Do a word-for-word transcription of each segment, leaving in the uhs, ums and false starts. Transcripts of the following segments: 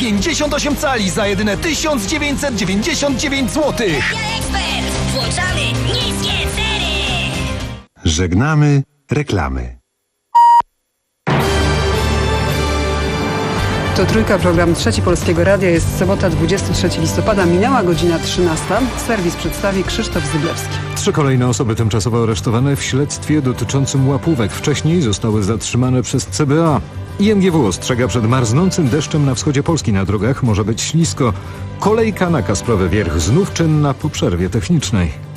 pięćdziesiąt osiem cali za jedyne tysiąc dziewięćset dziewięćdziesiąt dziewięć złotych. Media Expert. Włączamy niskie ceny. Żegnamy reklamy. To Trójka, program Trzeci Polskiego Radia. Jest sobota, dwudziestego trzeciego listopada. Minęła godzina trzynasta. Serwis przedstawi Krzysztof Zyblewski. Trzy kolejne osoby tymczasowo aresztowane w śledztwie dotyczącym łapówek. Wcześniej zostały zatrzymane przez C B A. I M G W ostrzega przed marznącym deszczem na wschodzie Polski. Na drogach może być ślisko. Kolejka na Kasprowy Wierch znów czynna po przerwie technicznej.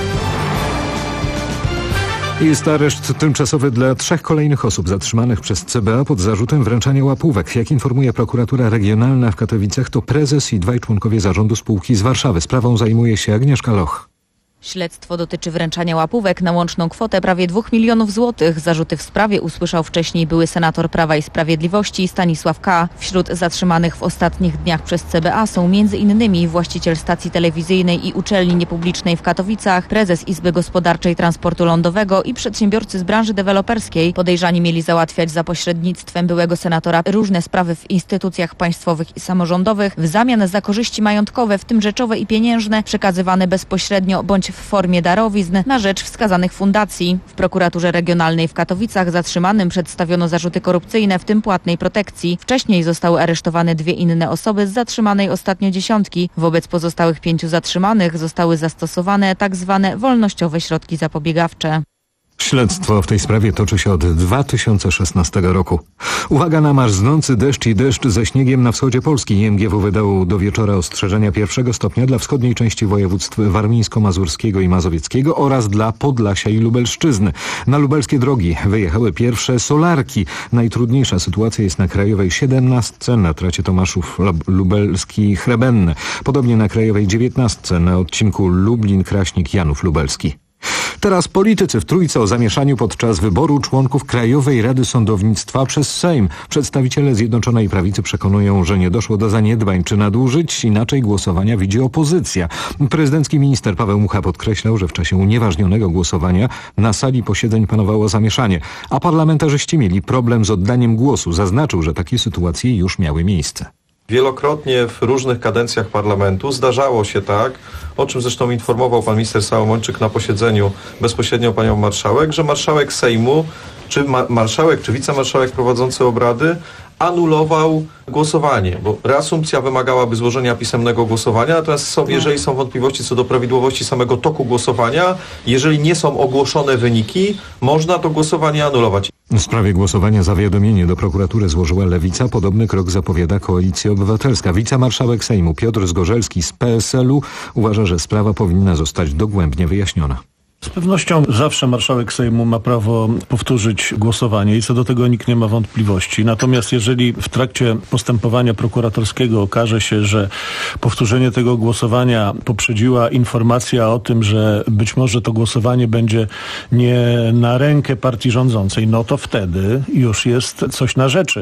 Jest areszt tymczasowy dla trzech kolejnych osób zatrzymanych przez C B A pod zarzutem wręczania łapówek. Jak informuje prokuratura regionalna w Katowicach, to prezes i dwaj członkowie zarządu spółki z Warszawy. Sprawą zajmuje się Agnieszka Loch. Śledztwo dotyczy wręczania łapówek na łączną kwotę prawie dwóch milionów złotych. Zarzuty w sprawie usłyszał wcześniej były senator Prawa i Sprawiedliwości Stanisław K. Wśród zatrzymanych w ostatnich dniach przez C B A są między innymi właściciel stacji telewizyjnej i uczelni niepublicznej w Katowicach, prezes Izby Gospodarczej Transportu Lądowego i przedsiębiorcy z branży deweloperskiej. Podejrzani mieli załatwiać za pośrednictwem byłego senatora różne sprawy w instytucjach państwowych i samorządowych w zamian za korzyści majątkowe, w tym rzeczowe i pieniężne, przekazywane bezpośrednio bądź w formie darowizn na rzecz wskazanych fundacji. W prokuraturze regionalnej w Katowicach zatrzymanym przedstawiono zarzuty korupcyjne, w tym płatnej protekcji. Wcześniej zostały aresztowane dwie inne osoby z zatrzymanej ostatnio dziesiątki. Wobec pozostałych pięciu zatrzymanych zostały zastosowane tak zwane wolnościowe środki zapobiegawcze. Śledztwo w tej sprawie toczy się od dwa tysiące szesnastego roku. Uwaga na marznący deszcz i deszcz ze śniegiem na wschodzie Polski. M G W wydało do wieczora ostrzeżenia pierwszego stopnia dla wschodniej części województw warmińsko-mazurskiego i mazowieckiego oraz dla Podlasia i Lubelszczyzny. Na lubelskie drogi wyjechały pierwsze solarki. Najtrudniejsza sytuacja jest na krajowej siedemnastce na tracie Tomaszów Lubelski-Hrebenne. Podobnie na krajowej dziewiętnastce na odcinku Lublin-Kraśnik-Janów Lubelski. Teraz politycy w Trójce o zamieszaniu podczas wyboru członków Krajowej Rady Sądownictwa przez Sejm. Przedstawiciele Zjednoczonej Prawicy przekonują, że nie doszło do zaniedbań czy nadużyć, inaczej głosowania widzi opozycja. Prezydencki minister Paweł Mucha podkreślał, że w czasie unieważnionego głosowania na sali posiedzeń panowało zamieszanie, a parlamentarzyści mieli problem z oddaniem głosu. Zaznaczył, że takie sytuacje już miały miejsce. Wielokrotnie w różnych kadencjach parlamentu zdarzało się tak, o czym zresztą informował pan minister Sałomończyk na posiedzeniu bezpośrednio panią marszałek, że marszałek Sejmu, czy ma- marszałek, czy wicemarszałek prowadzący obrady anulował głosowanie, bo reasumpcja wymagałaby złożenia pisemnego głosowania, natomiast są, jeżeli są wątpliwości co do prawidłowości samego toku głosowania, jeżeli nie są ogłoszone wyniki, można to głosowanie anulować. W sprawie głosowania zawiadomienie do prokuratury złożyła Lewica. Podobny krok zapowiada Koalicja Obywatelska. Wicemarszałek Sejmu Piotr Zgorzelski z P S L u uważa, że sprawa powinna zostać dogłębnie wyjaśniona. Z pewnością zawsze marszałek Sejmu ma prawo powtórzyć głosowanie i co do tego nikt nie ma wątpliwości. Natomiast jeżeli w trakcie postępowania prokuratorskiego okaże się, że powtórzenie tego głosowania poprzedziła informacja o tym, że być może to głosowanie będzie nie na rękę partii rządzącej, no to wtedy już jest coś na rzeczy.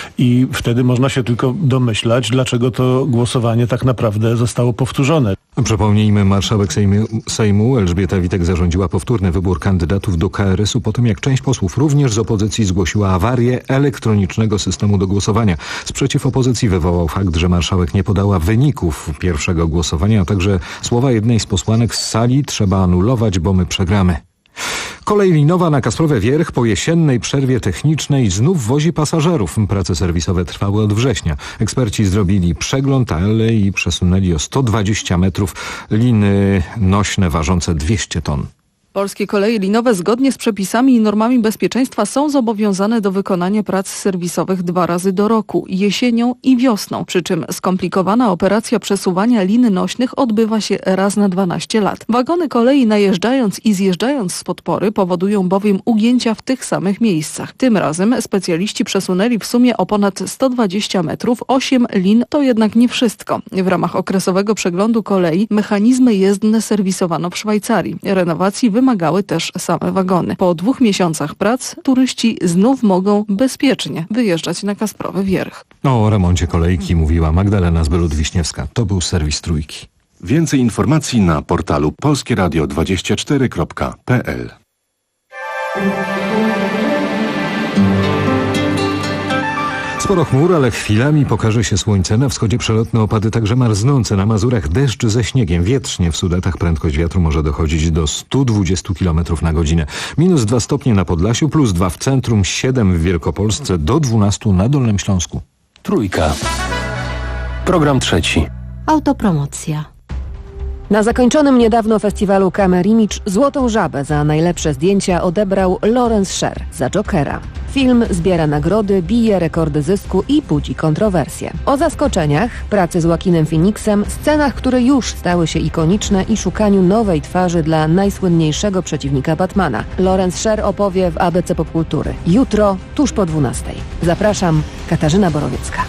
I wtedy można się tylko domyślać, dlaczego to głosowanie tak naprawdę zostało powtórzone. Przypomnijmy, marszałek Sejmu, Sejmu Elżbieta Witek zarządziła powtórny wybór kandydatów do K R S u po tym, jak część posłów również z opozycji zgłosiła awarię elektronicznego systemu do głosowania. Sprzeciw opozycji wywołał fakt, że marszałek nie podała wyników pierwszego głosowania, a także słowa jednej z posłanek z sali: trzeba anulować, bo my przegramy. Kolej linowa na Kasprowy Wierch po jesiennej przerwie technicznej znów wozi pasażerów. Prace serwisowe trwały od września. Eksperci zrobili przegląd, ale i przesunęli o sto dwadzieścia metrów liny nośne ważące dwieście ton. Polskie Koleje Linowe zgodnie z przepisami i normami bezpieczeństwa są zobowiązane do wykonania prac serwisowych dwa razy do roku, jesienią i wiosną. Przy czym skomplikowana operacja przesuwania lin nośnych odbywa się raz na dwanaście lat. Wagony kolei najeżdżając i zjeżdżając z podpory powodują bowiem ugięcia w tych samych miejscach. Tym razem specjaliści przesunęli w sumie o ponad sto dwadzieścia metrów, osiem lin to jednak nie wszystko. W ramach okresowego przeglądu kolei mechanizmy jezdne serwisowano w Szwajcarii. Renowacji wymagały też same wagony. Po dwóch miesiącach prac turyści znów mogą bezpiecznie wyjeżdżać na Kasprowy Wierch. O remoncie kolejki mówiła Magdalena Zbylot-Wiśniewska. To był serwis Trójki. Więcej informacji na portalu polskie radio dwadzieścia cztery kropka p l. Sporo chmur, ale chwilami pokaże się słońce. Na wschodzie przelotne opady, także marznące. Na Mazurach deszcz ze śniegiem. Wietrznie w Sudetach prędkość wiatru może dochodzić do stu dwudziestu kilometrów na godzinę. Minus dwa stopnie na Podlasiu, plus dwa w centrum, siedem w Wielkopolsce, do dwunastu na Dolnym Śląsku. Trójka. Program trzeci. Autopromocja. Na zakończonym niedawno festiwalu Camera Image Złotą Żabę za najlepsze zdjęcia odebrał Lawrence Sher za Jokera. Film zbiera nagrody, bije rekordy zysku i budzi kontrowersje. O zaskoczeniach, pracy z Joaquinem Phoenixem, scenach, które już stały się ikoniczne i szukaniu nowej twarzy dla najsłynniejszego przeciwnika Batmana. Lawrence Sher opowie w A B C Popkultury. Jutro, tuż po dwunastej. Zapraszam, Katarzyna Borowiecka.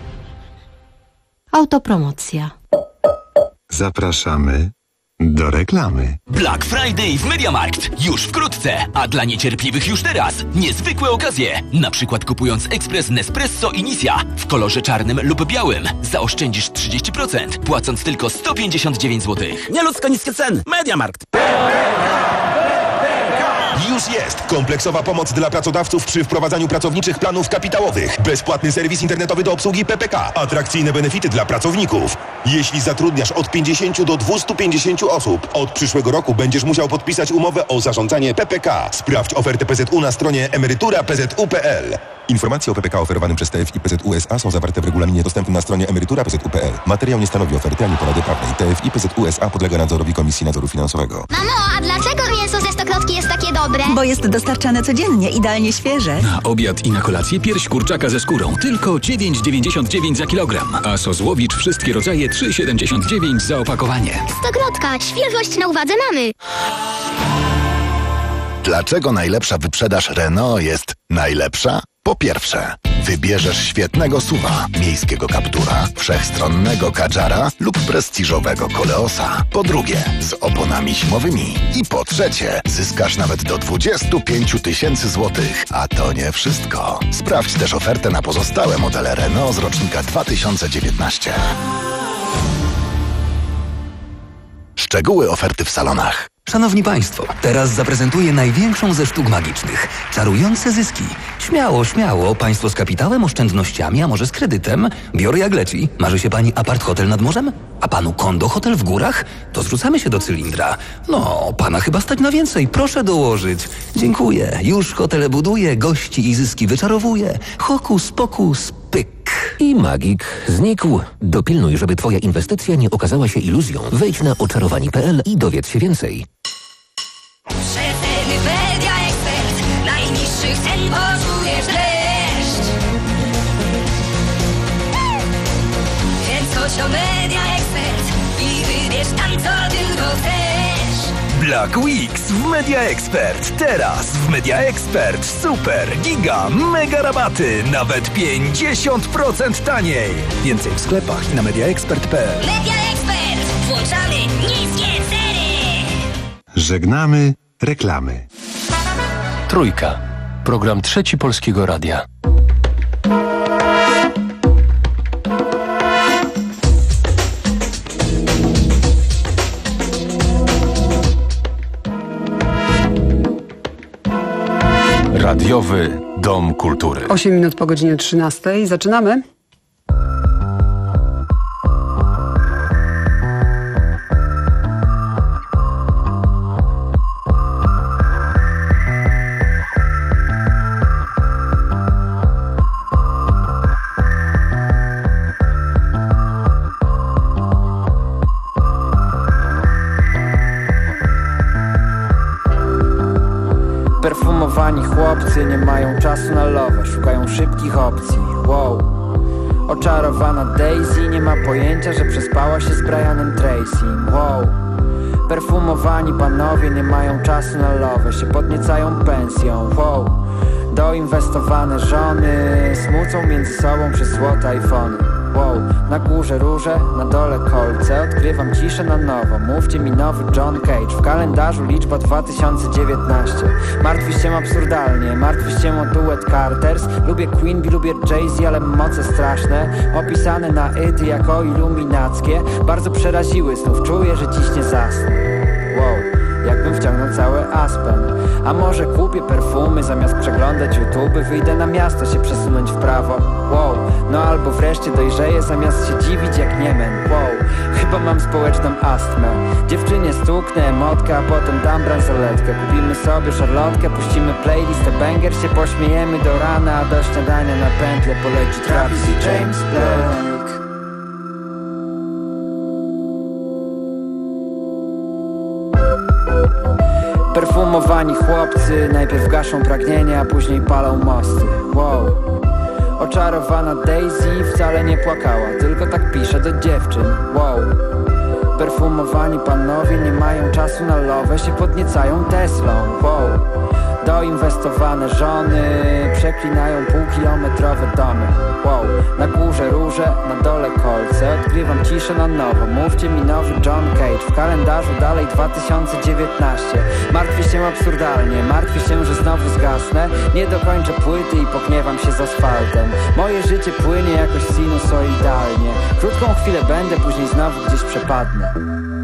Autopromocja. Zapraszamy do reklamy. Black Friday w MediaMarkt. Już wkrótce, a dla niecierpliwych już teraz. Niezwykłe okazje. Na przykład kupując ekspres Nespresso Initia w kolorze czarnym lub białym zaoszczędzisz trzydzieści procent, płacąc tylko sto pięćdziesiąt dziewięć złotych. Nieludzko niskie ceny. MediaMarkt. Już jest kompleksowa pomoc dla pracodawców przy wprowadzaniu pracowniczych planów kapitałowych. Bezpłatny serwis internetowy do obsługi P P K. Atrakcyjne benefity dla pracowników. Jeśli zatrudniasz od pięćdziesięciu do dwustu pięćdziesięciu osób, od przyszłego roku będziesz musiał podpisać umowę o zarządzanie P P K. Sprawdź ofertę P Z U na stronie emerytura p z u kropka p l. Informacje o P P K oferowanym przez T F I P Z U S A są zawarte w regulaminie dostępnym na stronie emerytura p z u kropka p l. Materiał nie stanowi oferty ani porady prawnej. T F I P Z U S A podlega nadzorowi Komisji Nadzoru Finansowego. Mamo, a dlaczego mięso ze Stokrotki jest takie dobre? Bo jest dostarczane codziennie, idealnie świeże. Na obiad i na kolację pierś kurczaka ze skórą. Tylko dziewięć dziewięćdziesiąt dziewięć za kilogram. A sos Łowicz wszystkie rodzaje trzy siedemdziesiąt dziewięć za opakowanie. Stokrotka, świeżość na uwadze mamy. Dlaczego najlepsza wyprzedaż Renault jest najlepsza? Po pierwsze, wybierzesz świetnego suwa, miejskiego Captura, wszechstronnego Kadżara lub prestiżowego Koleosa. Po drugie, z oponami zimowymi. I po trzecie, zyskasz nawet do dwudziestu pięciu tysięcy złotych. A to nie wszystko. Sprawdź też ofertę na pozostałe modele Renault z rocznika dwa tysiące dziewiętnastego. Szczegóły oferty w salonach. Szanowni Państwo, teraz zaprezentuję największą ze sztuk magicznych. Czarujące zyski. Śmiało, śmiało. Państwo z kapitałem, oszczędnościami, a może z kredytem? Biorę jak leci. Marzy się Pani apart-hotel nad morzem? A Panu kondo-hotel w górach? To zrzucamy się do cylindra. No, Pana chyba stać na więcej. Proszę dołożyć. Dziękuję. Już hotele buduję, gości i zyski wyczarowuję. Hokus pokus pyk. I magik znikł. Dopilnuj, żeby Twoja inwestycja nie okazała się iluzją. Wejdź na oczarowani kropka p l i dowiedz się więcej. Przeceny Media Expert. Najniższych cen poczujesz dreszcz. Więc chodź o Media Expert i wybierz tam, co tylko chcesz. Black Weeks w Media Expert. Teraz w Media Expert super, giga, mega rabaty. Nawet pięćdziesiąt procent taniej. Więcej w sklepach i na media expert kropka p l. Media Expert. Włączamy niskie ceny. Żegnamy reklamy. Trójka. Program trzeci Polskiego Radia. Radiowy Dom Kultury. osiem minut po godzinie trzynastej. Zaczynamy. Perfumowani chłopcy nie mają czasu na love, szukają szybkich opcji. Wow. Oczarowana Daisy nie ma pojęcia, że przespała się z Brianem Tracy. Wow. Perfumowani panowie nie mają czasu na love, się podniecają pensją. Wow. Doinwestowane żony smucą między sobą przez złote iPhony. Wow, na górze róże, na dole kolce. Odkrywam ciszę na nowo. Mówcie mi nowy John Cage. W kalendarzu liczba dwa tysiące dziewiętnaście. Martwisz się absurdalnie, martwisz się o duet Carters. Lubię Queen Bee, lubię Jay-Z, ale moce straszne opisane na ity jako iluminackie bardzo przeraziły, znów czuję, że dziś nie zasnę. Wow. jakbym wciągnął cały Aspen. A może kupię perfumy, zamiast przeglądać YouTube, wyjdę na miasto się przesunąć w prawo. Wow, no albo wreszcie dojrzeję, zamiast się dziwić jak niemen. Wow, chyba mam społeczną astmę. Dziewczynie stuknę emotkę, a potem dam bransoletkę. Kupimy sobie szarlotkę, puścimy playlistę banger, się pośmiejemy do rana, a do śniadania na pętlę poleci Travis i James Blake. Perfumowani chłopcy najpierw gaszą pragnienia, a później palą mosty. Wow. Oczarowana Daisy wcale nie płakała, tylko tak pisze do dziewczyn. Wow. Perfumowani panowie nie mają czasu na lowę, się podniecają Teslą. Wow. Doinwestowane żony przeklinają półkilometrowe domy. Wow. Na górze róże, na dole kolce, odkrywam ciszę na nowo. Mówcie mi nowy John Cage, w kalendarzu dalej dwa tysiące dziewiętnaście. Martwię się absurdalnie, martwię się, że znowu zgasnę. Nie dokończę płyty i pogniewam się z asfaltem. Moje życie płynie jakoś sinusoidalnie. Krótką chwilę będę, później znowu gdzieś przepadnę.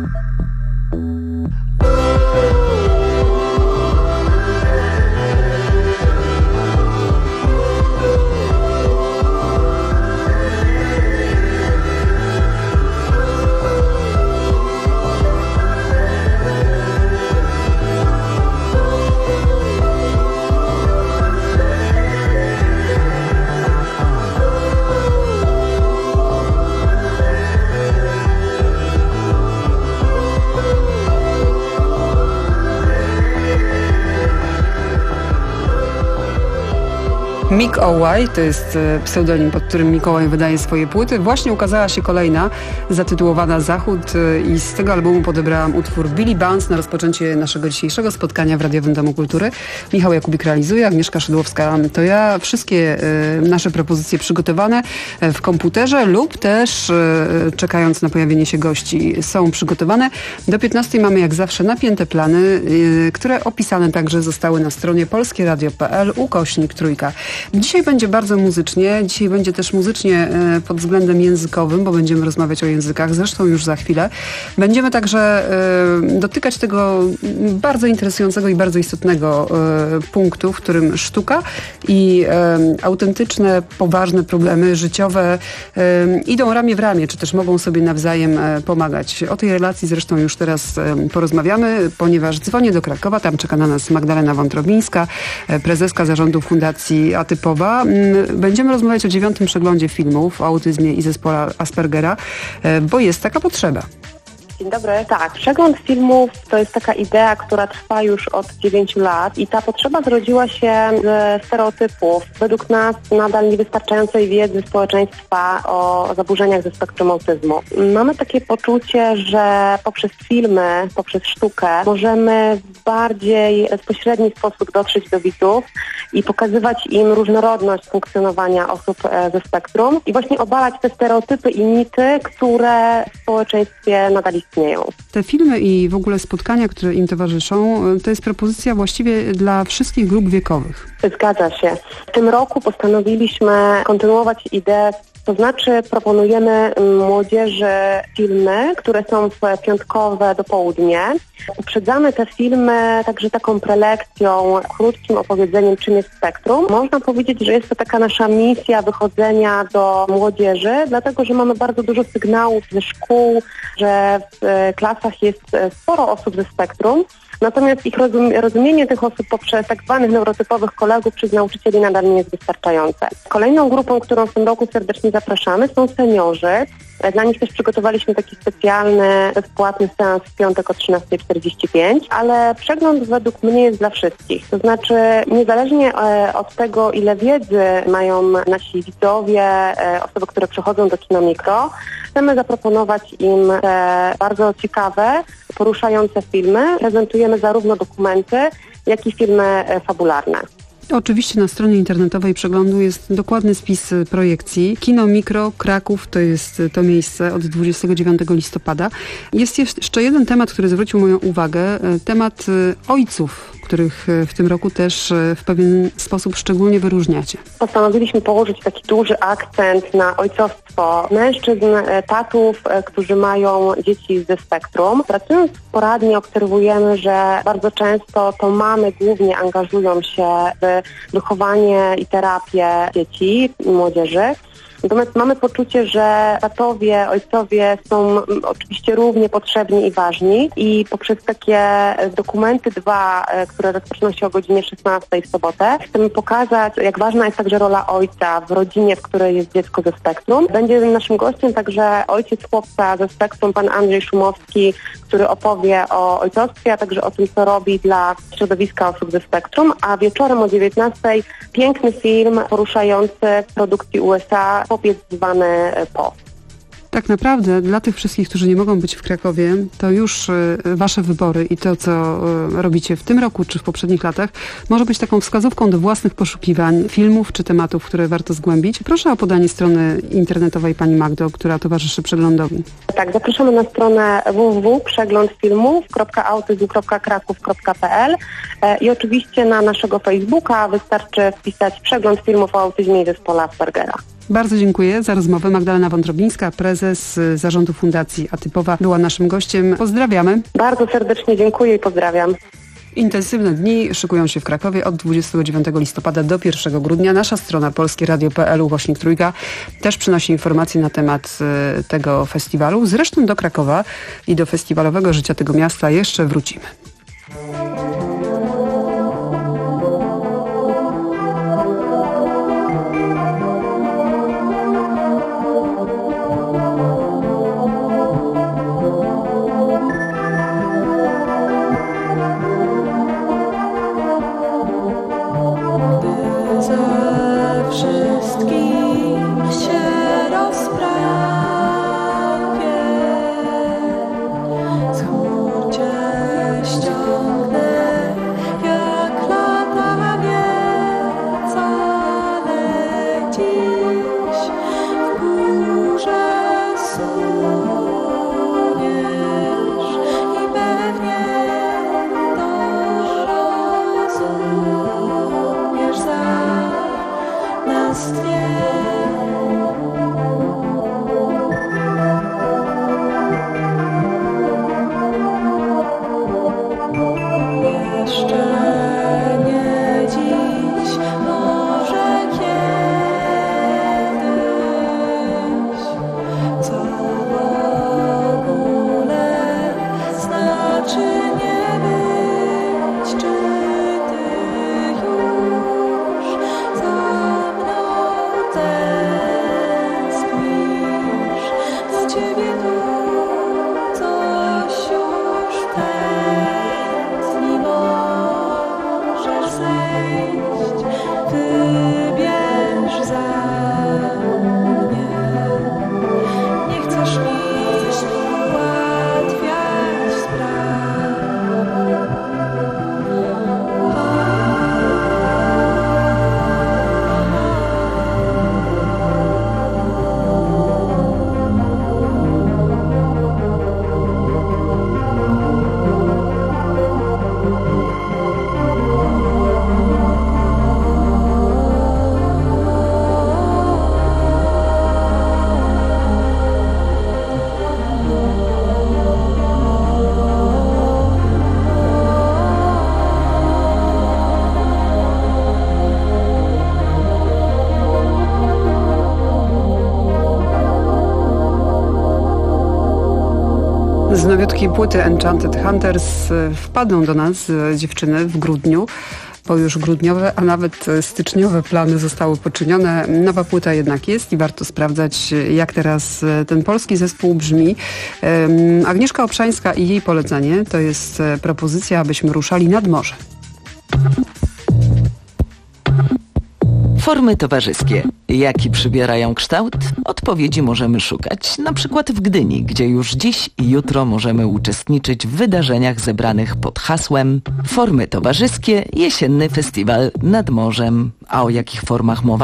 Mikołaj, to jest pseudonim, pod którym Mikołaj wydaje swoje płyty. Właśnie ukazała się kolejna, zatytułowana Zachód, i z tego albumu podebrałam utwór Billy Bounce na rozpoczęcie naszego dzisiejszego spotkania w Radiowym Domu Kultury. Michał Jakubik realizuje, Agnieszka Szydłowska to ja. Wszystkie y, nasze propozycje przygotowane w komputerze lub też y, czekając na pojawienie się gości są przygotowane. Do piętnastej mamy jak zawsze napięte plany, y, które opisane także zostały na stronie polskieradio kropka p l ukośnik trójka. Dzisiaj będzie bardzo muzycznie, dzisiaj będzie też muzycznie pod względem językowym, bo będziemy rozmawiać o językach, zresztą już za chwilę. Będziemy także dotykać tego bardzo interesującego i bardzo istotnego punktu, w którym sztuka i autentyczne, poważne problemy życiowe idą ramię w ramię, czy też mogą sobie nawzajem pomagać. O tej relacji zresztą już teraz porozmawiamy, ponieważ dzwonię do Krakowa, tam czeka na nas Magdalena Wątrobińska, prezeska zarządu Fundacji Atypowa. Będziemy rozmawiać o dziewiątym przeglądzie filmów o autyzmie i zespole Aspergera, bo jest taka potrzeba. Dzień dobry. Tak, przegląd filmów to jest taka idea, która trwa już od dziewięciu lat i ta potrzeba zrodziła się ze stereotypów. Według nas nadal niewystarczającej wiedzy społeczeństwa o zaburzeniach ze spektrum autyzmu. Mamy takie poczucie, że poprzez filmy, poprzez sztukę możemy w bardziej bezpośredni sposób dotrzeć do widzów i pokazywać im różnorodność funkcjonowania osób ze spektrum i właśnie obalać te stereotypy i mity, które w społeczeństwie nadal istnieją. Te filmy i w ogóle spotkania, które im towarzyszą, to jest propozycja właściwie dla wszystkich grup wiekowych. Zgadza się. W tym roku postanowiliśmy kontynuować ideę, to znaczy proponujemy młodzieży filmy, które są piątkowe do południe. Uprzedzamy te filmy także taką prelekcją, krótkim opowiedzeniem, czym jest spektrum. Można powiedzieć, że jest to taka nasza misja wychodzenia do młodzieży, dlatego że mamy bardzo dużo sygnałów ze szkół, że w klasach jest sporo osób ze spektrum. Natomiast ich rozum- rozumienie tych osób poprzez tak zwanych neurotypowych kolegów przez nauczycieli nadal nie jest wystarczające. Kolejną grupą, którą w tym roku serdecznie zapraszamy, są seniorzy. Dla nich też przygotowaliśmy taki specjalny, bezpłatny seans w piątek o trzynasta czterdzieści pięć, ale przegląd według mnie jest dla wszystkich. To znaczy niezależnie od tego, ile wiedzy mają nasi widzowie, osoby, które przychodzą do Kino Mikro, chcemy zaproponować im te bardzo ciekawe, poruszające filmy. Prezentujemy zarówno dokumenty, jak i filmy fabularne. Oczywiście na stronie internetowej przeglądu jest dokładny spis projekcji. Kino Mikro Kraków to jest to miejsce od dwudziestego dziewiątego listopada. Jest jeszcze jeden temat, który zwrócił moją uwagę. Temat ojców, których w tym roku też w pewien sposób szczególnie wyróżniacie. Postanowiliśmy położyć taki duży akcent na ojcostwo mężczyzn, tatów, którzy mają dzieci ze spektrum. Pracując poradnie obserwujemy, że bardzo często to mamy głównie angażują się w wychowanie i terapię dzieci i młodzieży. Natomiast mamy poczucie, że tatowie, ojcowie są oczywiście równie potrzebni i ważni i poprzez takie dokumenty dwa, które rozpoczną się o godzinie szesnastej w sobotę, chcemy pokazać, jak ważna jest także rola ojca w rodzinie, w której jest dziecko ze spektrum. Będzie naszym gościem także ojciec chłopca ze spektrum, pan Andrzej Szumowski, który opowie o ojcostwie, a także o tym, co robi dla środowiska osób ze spektrum, a wieczorem o dziewiętnastej piękny film poruszający produkcji U S A, Chłopiec zwany Po. Tak naprawdę dla tych wszystkich, którzy nie mogą być w Krakowie, to już y, wasze wybory i to, co y, robicie w tym roku czy w poprzednich latach, może być taką wskazówką do własnych poszukiwań filmów czy tematów, które warto zgłębić. Proszę o podanie strony internetowej pani Magdo, która towarzyszy przeglądowi. Tak, zapraszamy na stronę w w w kropka przegląd filmów kropka autyzm kropka kraków kropka p l e, i oczywiście na naszego Facebooka wystarczy wpisać przegląd filmów o autyzmie i zespole Aspergera. Bardzo dziękuję za rozmowę. Magdalena Wątrobińska, prezes zarządu Fundacji Atypowa, była naszym gościem. Pozdrawiamy. Bardzo serdecznie dziękuję i pozdrawiam. Intensywne dni szykują się w Krakowie od dwudziestego dziewiątego listopada do pierwszego grudnia. Nasza strona polskieradio kropka p l ukośnik trójka też przynosi informacje na temat y, tego festiwalu. Zresztą do Krakowa i do festiwalowego życia tego miasta jeszcze wrócimy. Z nowiutkiej płyty Enchanted Hunters wpadną do nas dziewczyny w grudniu, bo już grudniowe, a nawet styczniowe plany zostały poczynione. Nowa płyta jednak jest i warto sprawdzać, jak teraz ten polski zespół brzmi. Agnieszka Obszańska i jej polecenie to jest propozycja, abyśmy ruszali nad morze. Formy towarzyskie. Jaki przybierają kształt? Odpowiedzi możemy szukać, na przykład w Gdyni, gdzie już dziś i jutro możemy uczestniczyć w wydarzeniach zebranych pod hasłem Formy towarzyskie, jesienny festiwal nad morzem. A o jakich formach mowa?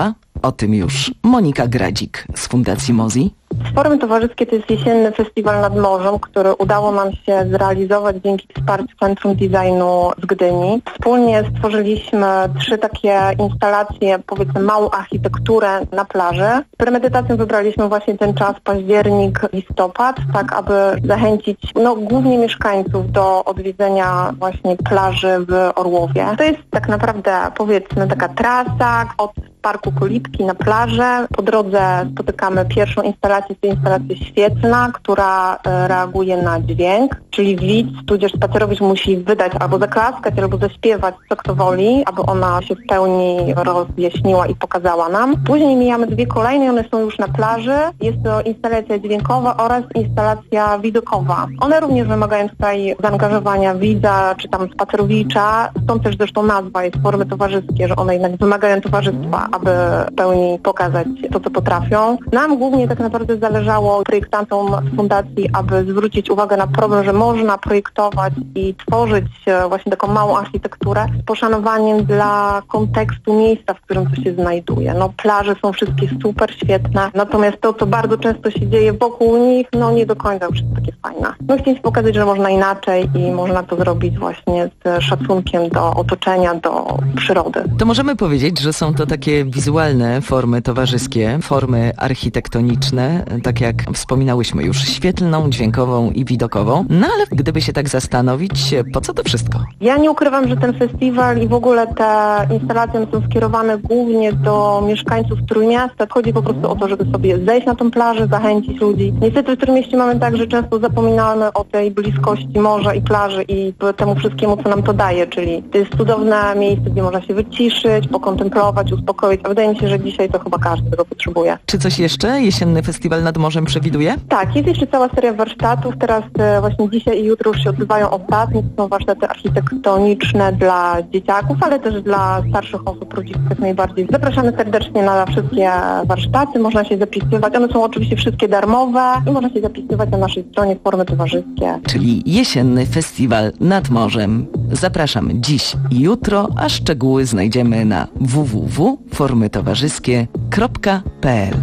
O tym już Monika Gradzik z Fundacji Mozi. Forum Towarzyskie to jest jesienny festiwal nad morzem, który udało nam się zrealizować dzięki wsparciu Centrum Designu z Gdyni. Wspólnie stworzyliśmy trzy takie instalacje, powiedzmy małą architekturę na plaży. Z premedytacją wybraliśmy właśnie ten czas, październik, listopad, tak aby zachęcić no, głównie mieszkańców do odwiedzenia właśnie plaży w Orłowie. To jest tak naprawdę, powiedzmy, taka trasa od Parku Kolibki na plażę. Po drodze spotykamy pierwszą instalację, to instalacja świetlna, która e, reaguje na dźwięk, czyli widz, tudzież spacerowicz musi wydać albo zaklaskać, albo zaśpiewać, co kto woli, aby ona się w pełni rozjaśniła i pokazała nam. Później mijamy dwie kolejne, one są już na plaży. Jest to instalacja dźwiękowa oraz instalacja widokowa. One również wymagają tutaj zaangażowania widza, czy tam spacerowicza. Stąd też zresztą nazwa jest Formy Towarzyskie, że one jednak wymagają towarzystwa, aby w pełni pokazać to, co potrafią. Nam głównie tak naprawdę zależało, projektantom fundacji, aby zwrócić uwagę na problem, że można projektować i tworzyć właśnie taką małą architekturę z poszanowaniem dla kontekstu miejsca, w którym to się znajduje. No plaże są wszystkie super, świetne, natomiast to, co bardzo często się dzieje wokół nich, no nie do końca już jest takie fajne. No chcieliśmy pokazać, że można inaczej i można to zrobić właśnie z szacunkiem do otoczenia, do przyrody. To możemy powiedzieć, że są to takie wizualne formy towarzyskie, formy architektoniczne, tak jak wspominałyśmy już, świetlną, dźwiękową i widokową. No ale gdyby się tak zastanowić, po co to wszystko? Ja nie ukrywam, że ten festiwal i w ogóle te instalacje są skierowane głównie do mieszkańców Trójmiasta. Chodzi po prostu o to, żeby sobie zejść na tą plażę, zachęcić ludzi. Niestety w Trójmieście mamy tak, że często zapominamy o tej bliskości morza i plaży i temu wszystkiemu, co nam to daje, czyli to jest cudowne miejsce, gdzie można się wyciszyć, pokontemplować, uspokoić. A wydaje mi się, że dzisiaj to chyba każdy tego potrzebuje. Czy coś jeszcze jesienny festiwal nad morzem przewiduje? Tak, jest jeszcze cała seria warsztatów. Teraz e, właśnie dzisiaj i jutro już się odbywają ostatnie. To są warsztaty architektoniczne dla dzieciaków, ale też dla starszych osób, rodziców jak najbardziej. Zapraszamy serdecznie na wszystkie warsztaty. Można się zapisywać. One są oczywiście wszystkie darmowe i można się zapisywać na naszej stronie Formy Towarzyskie. Czyli jesienny festiwal nad morzem. Zapraszamy dziś i jutro, a szczegóły znajdziemy na w w w kropka formy towarzyskie kropka p l.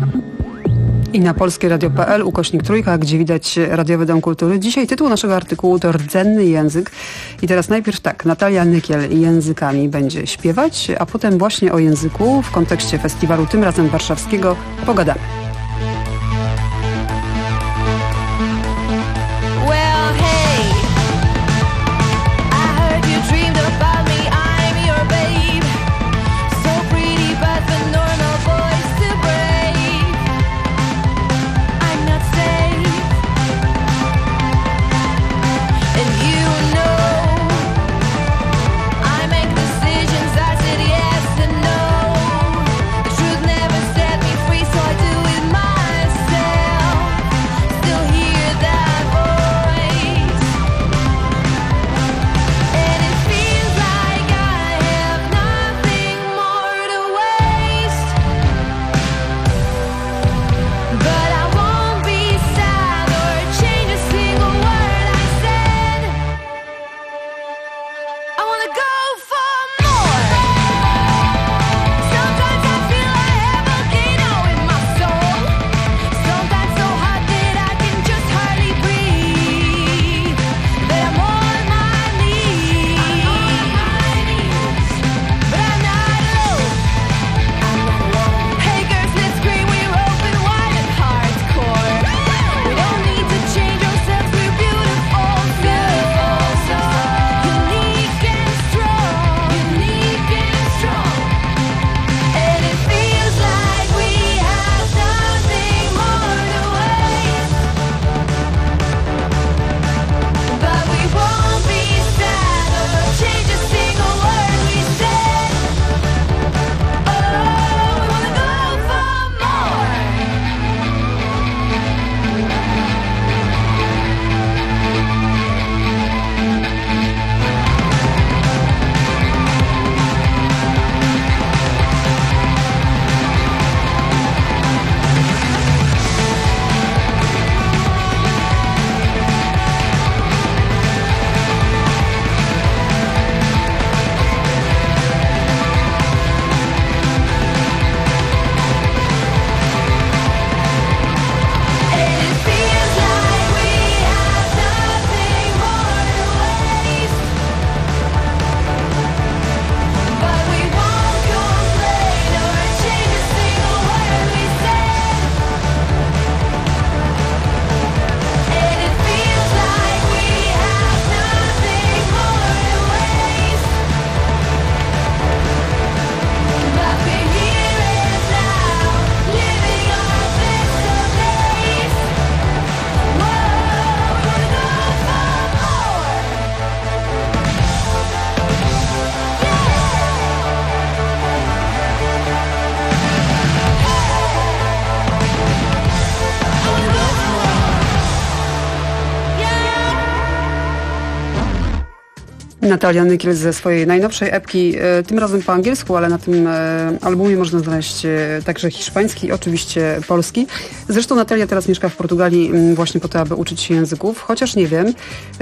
I na polskie radio kropka p l ukośnik trójka, gdzie widać Radiowy Dom Kultury. Dzisiaj tytuł naszego artykułu to Rdzenny język. I teraz najpierw tak, Natalia Nykiel językami będzie śpiewać, a potem właśnie o języku w kontekście festiwalu, tym razem warszawskiego, pogadamy. Never set me free, so I do it Natalia Nykiel ze swojej najnowszej epki, e, tym razem po angielsku, ale na tym e, albumie można znaleźć e, także hiszpański i oczywiście polski. Zresztą Natalia teraz mieszka w Portugalii m, właśnie po to, aby uczyć się języków, chociaż nie wiem,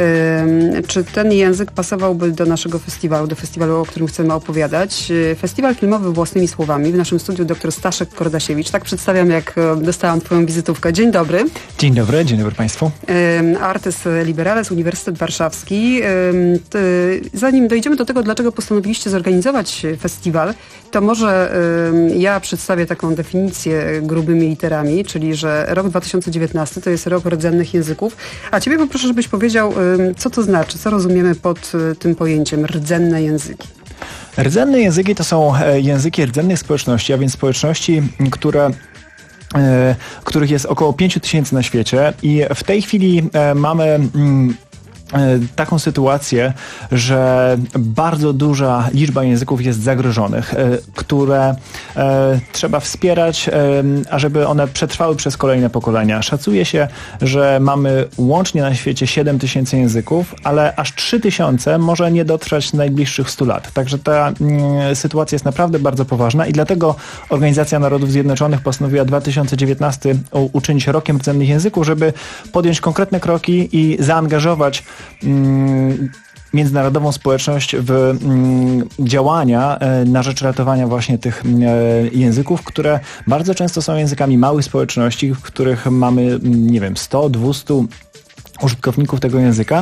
e, czy ten język pasowałby do naszego festiwalu, do festiwalu, o którym chcemy opowiadać. E, festiwal filmowy własnymi słowami. W naszym studiu dr Staszek Kordasiewicz. Tak przedstawiam, jak e, dostałam twoją wizytówkę. Dzień dobry. Dzień dobry, dzień dobry Państwu. E, Artes Liberales, Uniwersytet Warszawski. E, t, Zanim dojdziemy do tego, dlaczego postanowiliście zorganizować festiwal, to może y, ja przedstawię taką definicję grubymi literami, czyli że rok dwa tysiące dziewiętnasty to jest rok rdzennych języków, a ciebie poproszę, żebyś powiedział, y, co to znaczy, co rozumiemy pod y, tym pojęciem rdzenne języki. Rdzenne języki to są języki rdzennych społeczności, a więc społeczności, które których jest około pięć tysięcy na świecie i w tej chwili mamy mm, taką sytuację, że bardzo duża liczba języków jest zagrożonych, które trzeba wspierać, ażeby one przetrwały przez kolejne pokolenia. Szacuje się, że mamy łącznie na świecie siedem tysięcy języków, ale aż trzy tysiące może nie dotrwać w najbliższych stu lat. Także ta sytuacja jest naprawdę bardzo poważna i dlatego Organizacja Narodów Zjednoczonych postanowiła dwa tysiące dziewiętnasty uczynić rokiem rdzennych języków, żeby podjąć konkretne kroki i zaangażować międzynarodową społeczność w działania na rzecz ratowania właśnie tych języków, które bardzo często są językami małych społeczności, w których mamy, nie wiem, sto, dwieście użytkowników tego języka,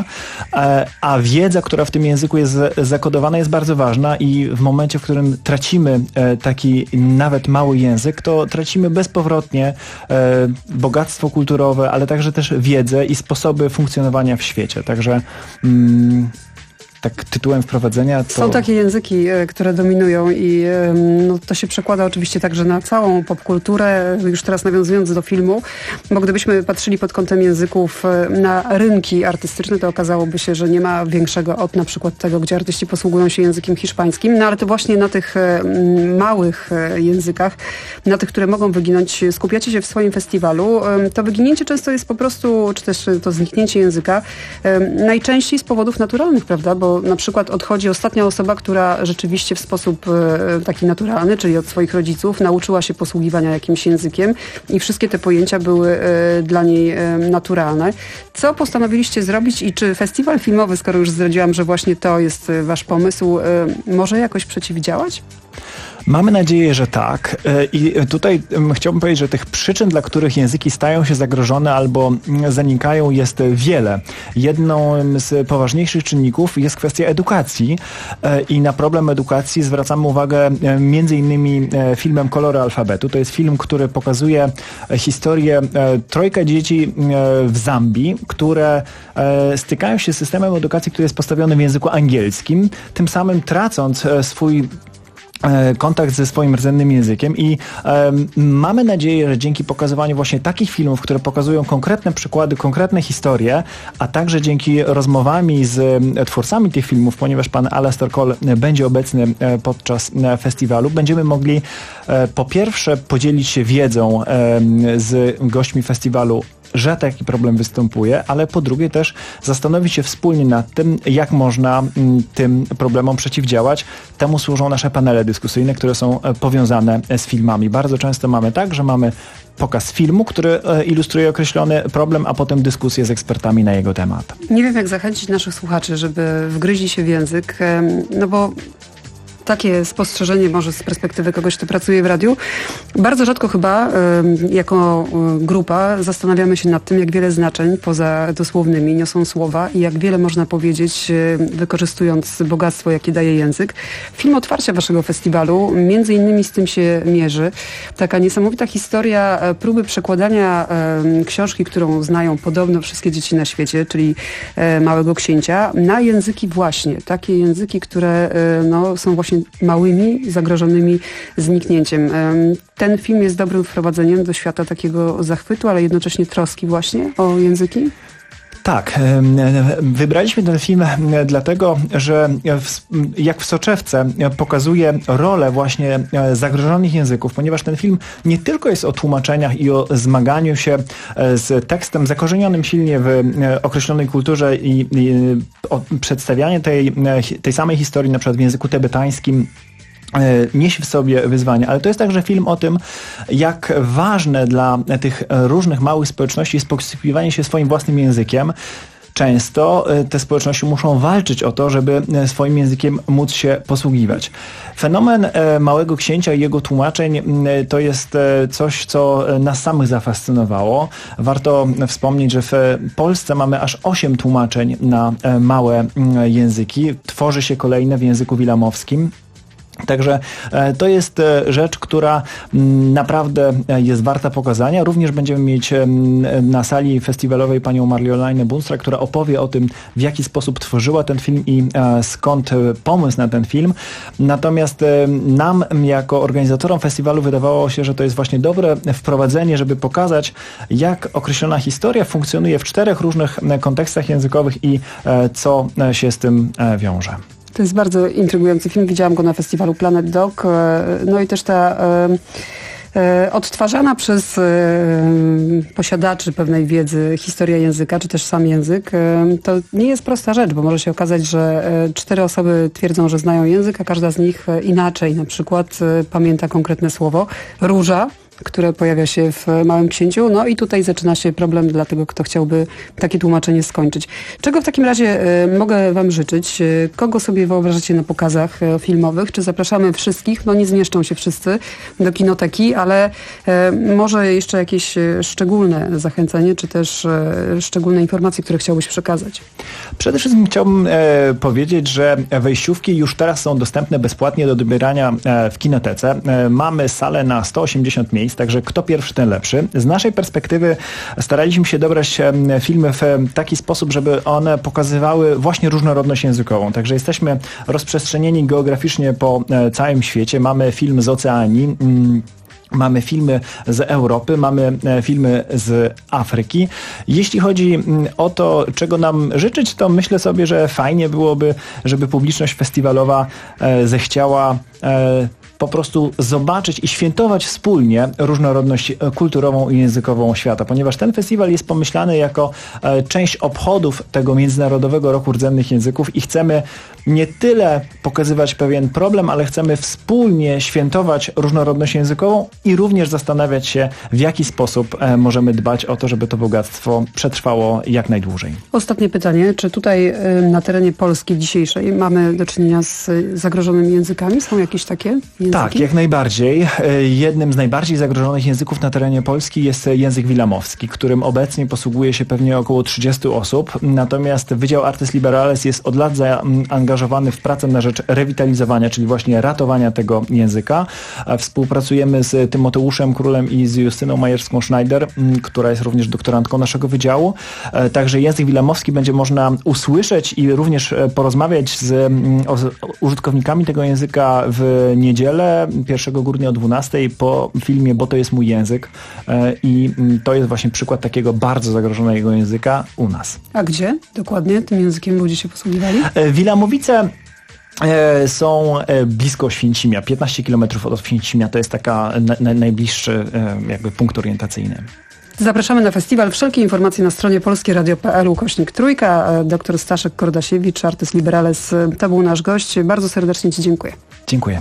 a wiedza, która w tym języku jest zakodowana, jest bardzo ważna i w momencie, w którym tracimy taki nawet mały język, to tracimy bezpowrotnie bogactwo kulturowe, ale także też wiedzę i sposoby funkcjonowania w świecie. Także mm, tak tytułem wprowadzenia to... Są takie języki, które dominują i no, to się przekłada oczywiście także na całą popkulturę, już teraz nawiązując do filmu, bo gdybyśmy patrzyli pod kątem języków na rynki artystyczne, to okazałoby się, że nie ma większego od na przykład tego, gdzie artyści posługują się językiem hiszpańskim, no ale to właśnie na tych małych językach, na tych, które mogą wyginąć, skupiacie się w swoim festiwalu. To wyginięcie często jest po prostu, czy też to zniknięcie języka, najczęściej z powodów naturalnych, prawda, bo na przykład odchodzi ostatnia osoba, która rzeczywiście w sposób e, taki naturalny, czyli od swoich rodziców, nauczyła się posługiwania jakimś językiem i wszystkie te pojęcia były e, dla niej e, naturalne. Co postanowiliście zrobić i czy festiwal filmowy, skoro już zdradziłam, że właśnie to jest wasz pomysł, e, może jakoś przeciwdziałać? Mamy nadzieję, że tak. I tutaj chciałbym powiedzieć, że tych przyczyn, dla których języki stają się zagrożone albo zanikają, jest wiele. Jedną z poważniejszych czynników jest kwestia edukacji i na problem edukacji zwracamy uwagę między innymi filmem Kolory alfabetu. To jest film, który pokazuje historię trojga dzieci w Zambii, które stykają się z systemem edukacji, który jest postawiony w języku angielskim, tym samym tracąc swój kontakt ze swoim rdzennym językiem i um, mamy nadzieję, że dzięki pokazywaniu właśnie takich filmów, które pokazują konkretne przykłady, konkretne historie, a także dzięki rozmowami z twórcami tych filmów, ponieważ pan Alastair Cole będzie obecny podczas festiwalu, będziemy mogli po pierwsze podzielić się wiedzą z gośćmi festiwalu, że taki problem występuje, ale po drugie też zastanowić się wspólnie nad tym, jak można tym problemom przeciwdziałać. Temu służą nasze panele dyskusyjne, które są powiązane z filmami. Bardzo często mamy tak, że mamy pokaz filmu, który ilustruje określony problem, a potem dyskusję z ekspertami na jego temat. Nie wiem, jak zachęcić naszych słuchaczy, żeby wgryźli się w język, no bo takie spostrzeżenie może z perspektywy kogoś, kto pracuje w radiu. Bardzo rzadko chyba y, jako y, grupa zastanawiamy się nad tym, jak wiele znaczeń poza dosłownymi niosą słowa i jak wiele można powiedzieć, y, wykorzystując bogactwo, jakie daje język. Film otwarcia waszego festiwalu między innymi z tym się mierzy. Taka niesamowita historia y, próby przekładania y, książki, którą znają podobno wszystkie dzieci na świecie, czyli y, Małego Księcia, na języki właśnie. Takie języki, które y, no, są właśnie małymi, zagrożonymi zniknięciem. Ten film jest dobrym wprowadzeniem do świata takiego zachwytu, ale jednocześnie troski właśnie o języki? Tak. Wybraliśmy ten film dlatego, że jak w soczewce pokazuje rolę właśnie zagrożonych języków, ponieważ ten film nie tylko jest o tłumaczeniach i o zmaganiu się z tekstem zakorzenionym silnie w określonej kulturze i, i o przedstawianie tej, tej samej historii na przykład w języku tybetańskim niesie w sobie wyzwania, ale to jest także film o tym, jak ważne dla tych różnych małych społeczności jest posługiwanie się swoim własnym językiem. Często te społeczności muszą walczyć o to, żeby swoim językiem móc się posługiwać. Fenomen Małego Księcia i jego tłumaczeń to jest coś, co nas samych zafascynowało. Warto wspomnieć, że w Polsce mamy aż osiem tłumaczeń na małe języki. Tworzy się kolejne w języku wilamowskim. Także to jest rzecz, która naprawdę jest warta pokazania. Również będziemy mieć na sali festiwalowej panią Marjoleine Bunstra, która opowie o tym, w jaki sposób tworzyła ten film i skąd pomysł na ten film. Natomiast nam, jako organizatorom festiwalu, wydawało się, że to jest właśnie dobre wprowadzenie, żeby pokazać, jak określona historia funkcjonuje w czterech różnych kontekstach językowych i co się z tym wiąże. To jest bardzo intrygujący film. Widziałam go na festiwalu Planet Doc. No i też ta e, odtwarzana przez e, posiadaczy pewnej wiedzy historia języka, czy też sam język, e, to nie jest prosta rzecz, bo może się okazać, że e, cztery osoby twierdzą, że znają język, a każda z nich e, inaczej. Na przykład e, pamięta konkretne słowo. Róża, które pojawia się w Małym Księciu. No i tutaj zaczyna się problem dla tego, kto chciałby takie tłumaczenie skończyć. Czego w takim razie y, mogę wam życzyć? Y, kogo sobie wyobrażacie na pokazach y, filmowych? Czy zapraszamy wszystkich? No nie zmieszczą się wszyscy do kinoteki, ale y, może jeszcze jakieś y, szczególne zachęcenie, czy też y, szczególne informacje, które chciałbyś przekazać? Przede wszystkim chciałbym e, powiedzieć, że wejściówki już teraz są dostępne bezpłatnie do dobierania e, w kinotece. E, mamy salę na sto osiemdziesiąt miejsc, także kto pierwszy, ten lepszy. Z naszej perspektywy staraliśmy się dobrać filmy w taki sposób, żeby one pokazywały właśnie różnorodność językową. Także jesteśmy rozprzestrzenieni geograficznie po całym świecie. Mamy film z Oceanii, mamy filmy z Europy, mamy filmy z Afryki. Jeśli chodzi o to, czego nam życzyć, to myślę sobie, że fajnie byłoby, żeby publiczność festiwalowa zechciała po prostu zobaczyć i świętować wspólnie różnorodność kulturową i językową świata, ponieważ ten festiwal jest pomyślany jako część obchodów tego Międzynarodowego Roku Rdzennych Języków i chcemy nie tyle pokazywać pewien problem, ale chcemy wspólnie świętować różnorodność językową i również zastanawiać się, w jaki sposób możemy dbać o to, żeby to bogactwo przetrwało jak najdłużej. Ostatnie pytanie. Czy tutaj na terenie Polski dzisiejszej mamy do czynienia z zagrożonymi językami? Są jakieś takie języki? Tak, jak najbardziej. Jednym z najbardziej zagrożonych języków na terenie Polski jest język wilamowski, którym obecnie posługuje się pewnie około trzydziestu osób. Natomiast Wydział Artes Liberales jest od lat zaangażowany w pracę na rzecz rewitalizowania, czyli właśnie ratowania tego języka. Współpracujemy z Tymoteuszem Królem i z Justyną Majerską-Schneider, która jest również doktorantką naszego wydziału. Także język wilamowski będzie można usłyszeć i również porozmawiać z użytkownikami tego języka w niedzielę pierwszego grudnia o dwunastej po filmie Bo to jest mój język. I to jest właśnie przykład takiego bardzo zagrożonego języka u nas. A gdzie dokładnie tym językiem ludzie się posługiwali? Wilamowice są blisko Święcimia, piętnaście kilometrów od Święcimia. To jest taka na, najbliższy jakby punkt orientacyjny. Zapraszamy na festiwal. Wszelkie informacje na stronie polskieradio.pl ukośnik trójka. Doktor Staszek Kordasiewicz, Artes Liberales, to był nasz gość. Bardzo serdecznie ci dziękuję. Dziękuję.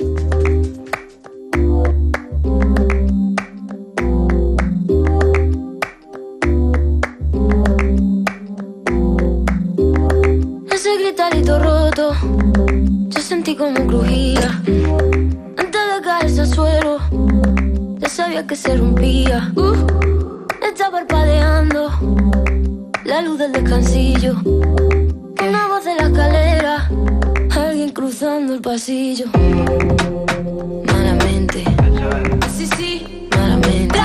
Ese gritarito roto, yo sentí como crujía. Antes de caerse al suelo, ya sabía que se rompía. Uh, está parpadeando la luz del descansillo. Una voz de la escalera, alguien cruzando el pasillo. Malamente, sí, sí, malamente.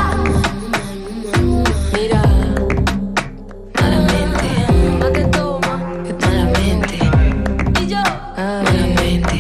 Mira, malamente, pa' que toma, malamente. Y yo, malamente,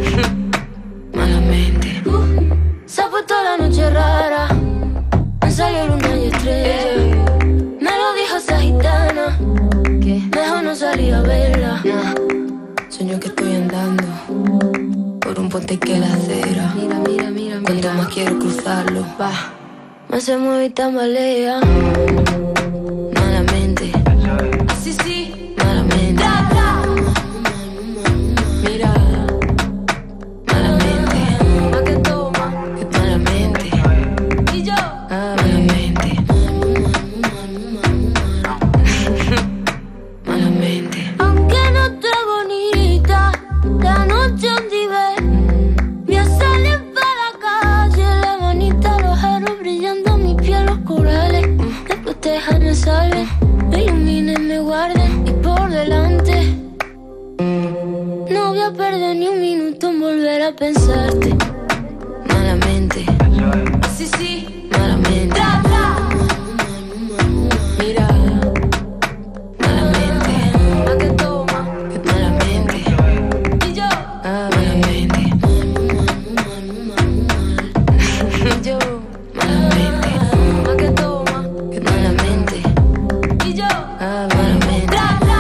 malamente. Se ha puesto la noche rara, han salido salió luna y estrella. Me lo dijo esa gitana, que mejor no salir a verla. Sueño que estoy andando por un puente que la acera. Mira, mira, mira, mira. Cuanto más quiero cruzarlo, va. Más se mueve y tambalea. Malamente. Así sí, malamente. Mira, malamente. Más que toma, malamente. Y yo, malamente. Malamente. Aunque no esté bonita, la noche donde ve, voy a salir para la calle, la manita, los aros brillando, mi piel, los corales. Después déjame salve, me iluminen, me guarden y por delante. No voy a perder ni un minuto en volver a pensarte. Malamente. Sí, sí, malamente. Mira, malamente. Más que toma, malamente. Y yo, malamente. Yo, malamente. Más que toma, malamente. Y yo, malamente.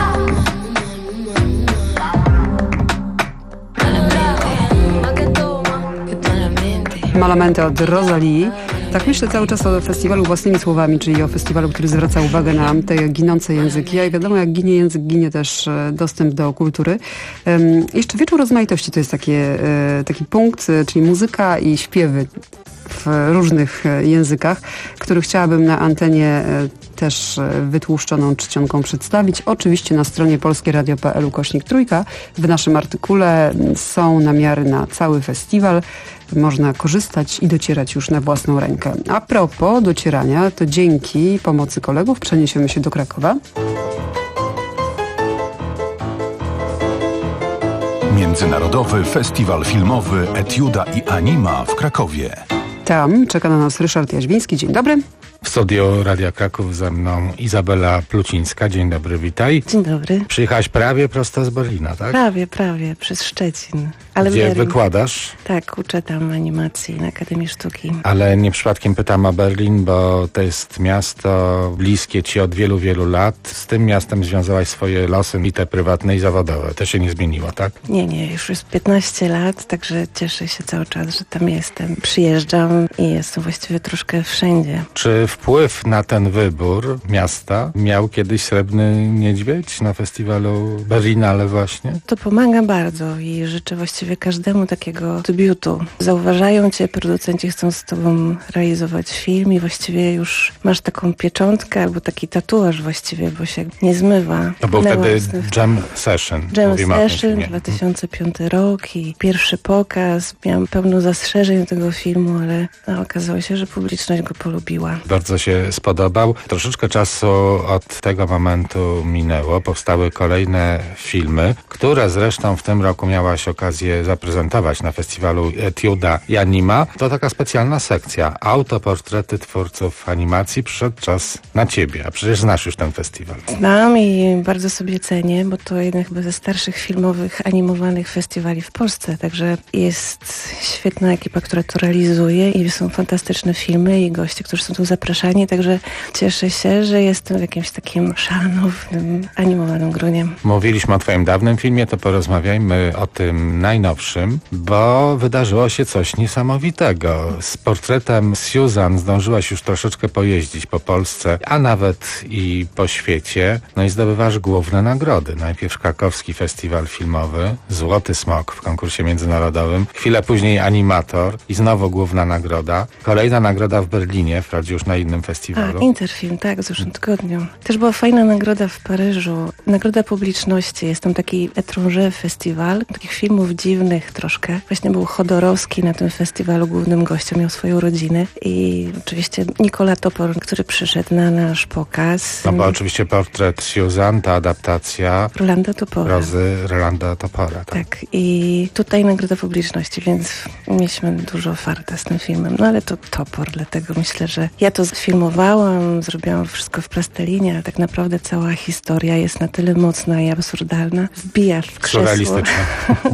Malamente od Rosalii. Tak myślę cały czas o festiwalu własnymi słowami, czyli o festiwalu, który zwraca uwagę na te ginące języki. A i wiadomo, jak ginie język, ginie też dostęp do kultury. Um, jeszcze Wieczór Rozmaitości to jest takie, taki punkt, czyli muzyka i śpiewy w różnych językach, który chciałabym na antenie też wytłuszczoną czcionką przedstawić. Oczywiście na stronie polskieradio.pl ukośnik trójka. W naszym artykule są namiary na cały festiwal. Można korzystać i docierać już na własną rękę. A propos docierania, to dzięki pomocy kolegów przeniesiemy się do Krakowa. Międzynarodowy Festiwal Filmowy Etiuda i Anima w Krakowie. Tam czeka na nas Ryszard Jaźwiński. Dzień dobry. W studiu Radia Kraków ze mną Izabela Plucińska. Dzień dobry, witaj. Dzień dobry. Przyjechałaś prawie prosto z Berlina, tak? Prawie, prawie, przez Szczecin. Ale Gdzie Berlin. wykładasz? Tak, uczę tam animacji na Akademii Sztuki. Ale nie przypadkiem pytam o Berlin, bo to jest miasto bliskie ci od wielu, wielu lat. Z tym miastem związałaś swoje losy i te prywatne i zawodowe. To się nie zmieniło, tak? Nie, nie, już jest piętnaście lat, także cieszę się cały czas, że tam jestem. Przyjeżdżam i jestem właściwie troszkę wszędzie. Czy wpływ na ten wybór miasta miał kiedyś Srebrny Niedźwiedź na festiwalu Berlinale właśnie? To pomaga bardzo i życzę właściwie każdemu takiego debiutu. Zauważają cię, producenci chcą z tobą realizować film i właściwie już masz taką pieczątkę albo taki tatuaż właściwie, bo się nie zmywa. To był wtedy Jam Session. Jam Session, dwa tysiące piąty rok i pierwszy pokaz. Miałam pełno zastrzeżeń do tego filmu, ale no, okazało się, że publiczność go polubiła. Bardzo się spodobał. Troszeczkę czasu od tego momentu minęło. Powstały kolejne filmy, które zresztą w tym roku miałaś okazję zaprezentować na festiwalu Etiuda i Anima. To taka specjalna sekcja. Autoportrety twórców animacji. Przyszedł czas na ciebie, a przecież znasz już ten festiwal. Znam i bardzo sobie cenię, bo to jeden chyba ze starszych filmowych, animowanych festiwali w Polsce. Także jest świetna ekipa, która to realizuje i są fantastyczne filmy i goście, którzy są tu zapraszani. Także cieszę się, że jestem w jakimś takim szanownym, animowanym gronie. Mówiliśmy o twoim dawnym filmie, to porozmawiajmy o tym najnowszym, bo wydarzyło się coś niesamowitego. Z portretem Susan zdążyłaś już troszeczkę pojeździć po Polsce, a nawet i po świecie. No i zdobywasz główne nagrody. Najpierw Krakowski Festiwal Filmowy, Złoty Smok w konkursie międzynarodowym, chwilę później Animator i znowu główna nagroda. Kolejna nagroda w Berlinie, wprawdzie już na innym festiwalu. A, Interfilm, tak, w zeszłym tygodniu. Też była fajna nagroda w Paryżu. Nagroda publiczności. Jest tam taki Étranger Festiwal, takich filmów dziwnych troszkę. Właśnie był Chodorowski na tym festiwalu, głównym gościem, miał swoją rodzinę i oczywiście Nikola Topor, który przyszedł na nasz pokaz. No bo oczywiście portret Susan, ta adaptacja Rolanda Topora. Rozy Rolanda Topora. Tak. tak, i tutaj nagroda publiczności, więc mieliśmy dużo farta z tym filmem. No ale to Topor, dlatego myślę, że ja to sfilmowałam, zrobiłam wszystko w plastelinie, ale tak naprawdę cała historia jest na tyle mocna i absurdalna. Wbija w krzesło. Surrealistyczna. Tak,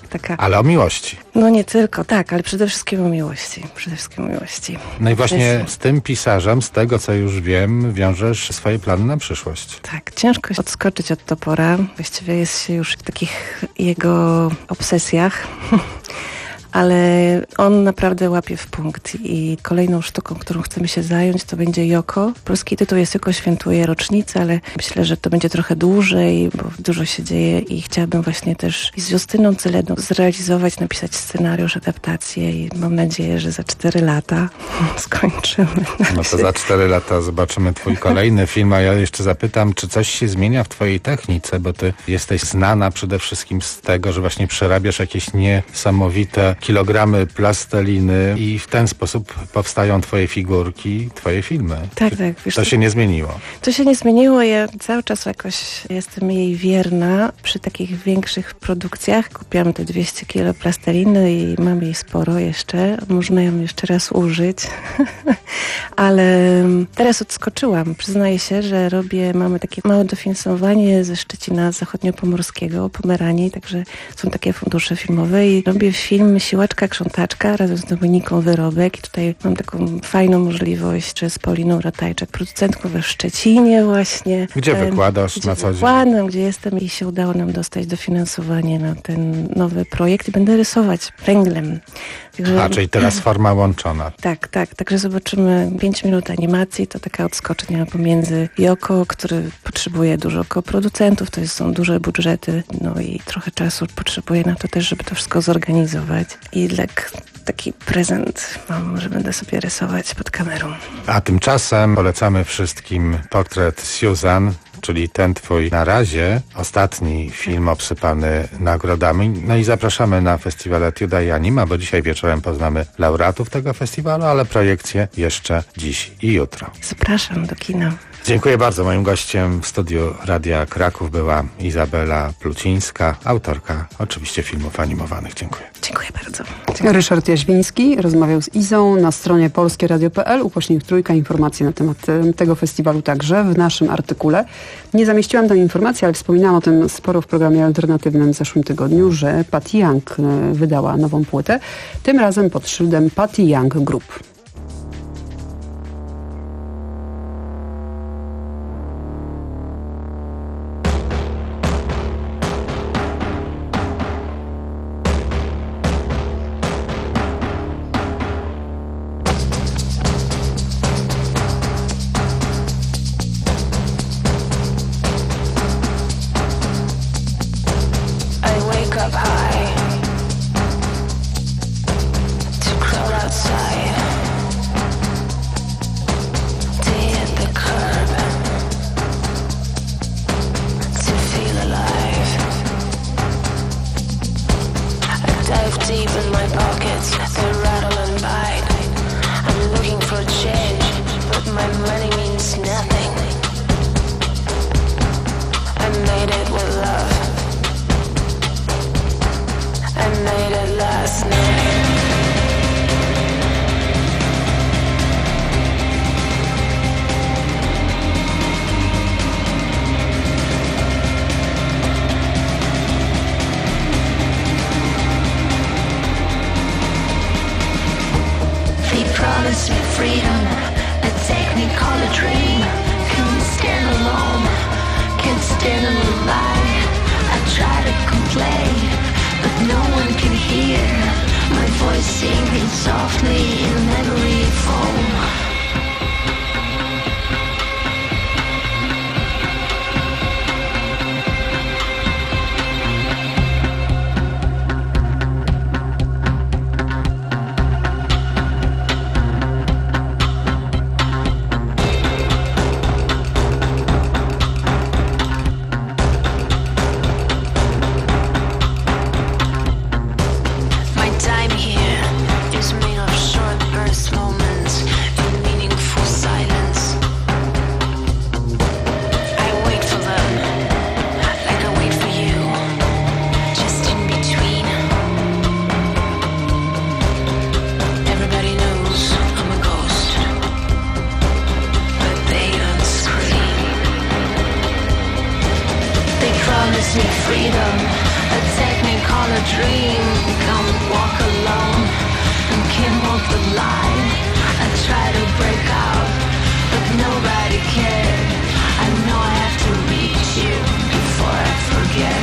tak, taka... Ale o miłości. No nie tylko, tak, ale przede wszystkim o miłości. Przede wszystkim o miłości. No i właśnie Jest... z tym pisarzem, z tego co już wiem, wiążesz swoje plany na przyszłość. Tak, ciężko odskoczyć od topora. Właściwie jest się już w takich jego obsesjach. Ale on naprawdę łapie w punkt i kolejną sztuką, którą chcemy się zająć, to będzie Yoko. Polski tytuł jest Yoko świętuje rocznicę, ale myślę, że to będzie trochę dłużej, bo dużo się dzieje i chciałabym właśnie też z Justyną Cyledą zrealizować, napisać scenariusz, adaptację i mam nadzieję, że za cztery lata skończymy. No to za cztery lata zobaczymy twój kolejny film, a ja jeszcze zapytam, czy coś się zmienia w twojej technice, bo ty jesteś znana przede wszystkim z tego, że właśnie przerabiasz jakieś niesamowite kilogramy plasteliny i w ten sposób powstają twoje figurki, twoje filmy. Tak, tak. Wiesz, to się nie zmieniło. To się nie zmieniło. Ja cały czas jakoś jestem jej wierna przy takich większych produkcjach. Kupiłam te dwieście kilo plasteliny i mam jej sporo jeszcze. Można ją jeszcze raz użyć. Ale teraz odskoczyłam. Przyznaję się, że robię, mamy takie małe dofinansowanie ze Szczecina Zachodniopomorskiego, Pomeranii, także są takie fundusze filmowe i robię film Siłaczka Krzątaczka razem z Dominiką Wyrobek i tutaj mam taką fajną możliwość, że z Pauliną Ratajczak, producentką we Szczecinie właśnie. Gdzie ten, wykładasz gdzie na co dzień? Wykładam, gdzie jestem i się udało nam dostać dofinansowanie na ten nowy projekt i będę rysować węglem. Także, A, czyli teraz forma łączona. Tak, tak. Także zobaczymy pięć minut animacji. To taka odskocznia pomiędzy Yoko, który potrzebuje dużo koproducentów, to są duże budżety, no i trochę czasu potrzebuje na to też, żeby to wszystko zorganizować. I dla taki prezent mam, że będę sobie rysować pod kamerą. A tymczasem polecamy wszystkim portret Susan, czyli ten twój na razie ostatni film obsypany nagrodami. No i zapraszamy na festiwal Etiuda i Anima, bo dzisiaj wieczorem poznamy laureatów tego festiwalu, ale projekcje jeszcze dziś i jutro. Zapraszam do kina. Dziękuję bardzo. Moim gościem w studiu Radia Kraków była Izabela Plucińska, autorka oczywiście filmów animowanych. Dziękuję. Dziękuję bardzo. Dziękuję. Ryszard Jaźwiński rozmawiał z Izą na stronie polskieradio kropka p l. Ukośnik trójka, informacje na temat tego festiwalu także w naszym artykule. Nie zamieściłam tam informacji, ale wspominałam o tym sporo w programie alternatywnym w zeszłym tygodniu, że Patty Young wydała nową płytę, tym razem pod szyldem Patty Young Group. Freedom, a technicolor a dream, come walk alone and can't walk the line. I try to break out, but nobody cared. I know I have to reach you before I forget.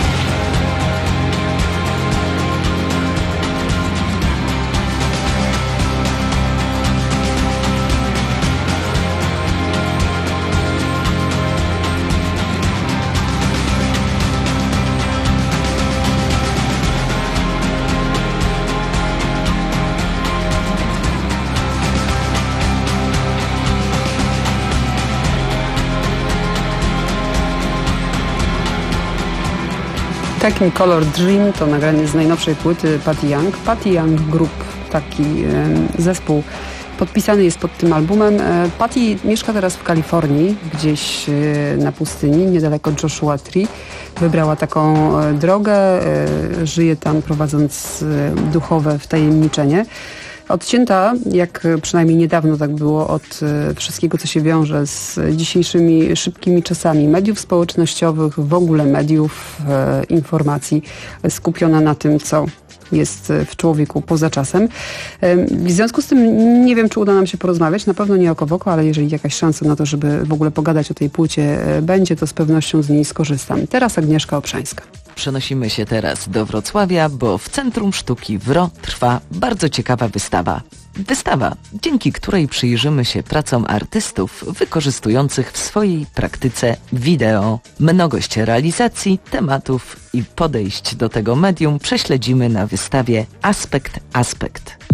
Technicolor Dream to nagranie z najnowszej płyty Patty Young. Patty Young Group, taki e, zespół podpisany jest pod tym albumem. E, Patty mieszka teraz w Kalifornii, gdzieś e, na pustyni, niedaleko Joshua Tree. Wybrała taką e, drogę, e, żyje tam prowadząc e, duchowe wtajemniczenie. Odcięta, jak przynajmniej niedawno tak było, od e, wszystkiego, co się wiąże z dzisiejszymi szybkimi czasami mediów społecznościowych, w ogóle mediów, e, informacji, skupiona na tym, co jest w człowieku poza czasem. W związku z tym nie wiem, czy uda nam się porozmawiać, na pewno nie oko w oko, ale jeżeli jakaś szansa na to, żeby w ogóle pogadać o tej płycie będzie, to z pewnością z niej skorzystam. Teraz Agnieszka Obszańska. Przenosimy się teraz do Wrocławia, bo w Centrum Sztuki W R O trwa bardzo ciekawa wystawa. Wystawa, dzięki której przyjrzymy się pracom artystów wykorzystujących w swojej praktyce wideo. Mnogość realizacji, tematów i podejść do tego medium prześledzimy na wystawie Aspekt Aspekt.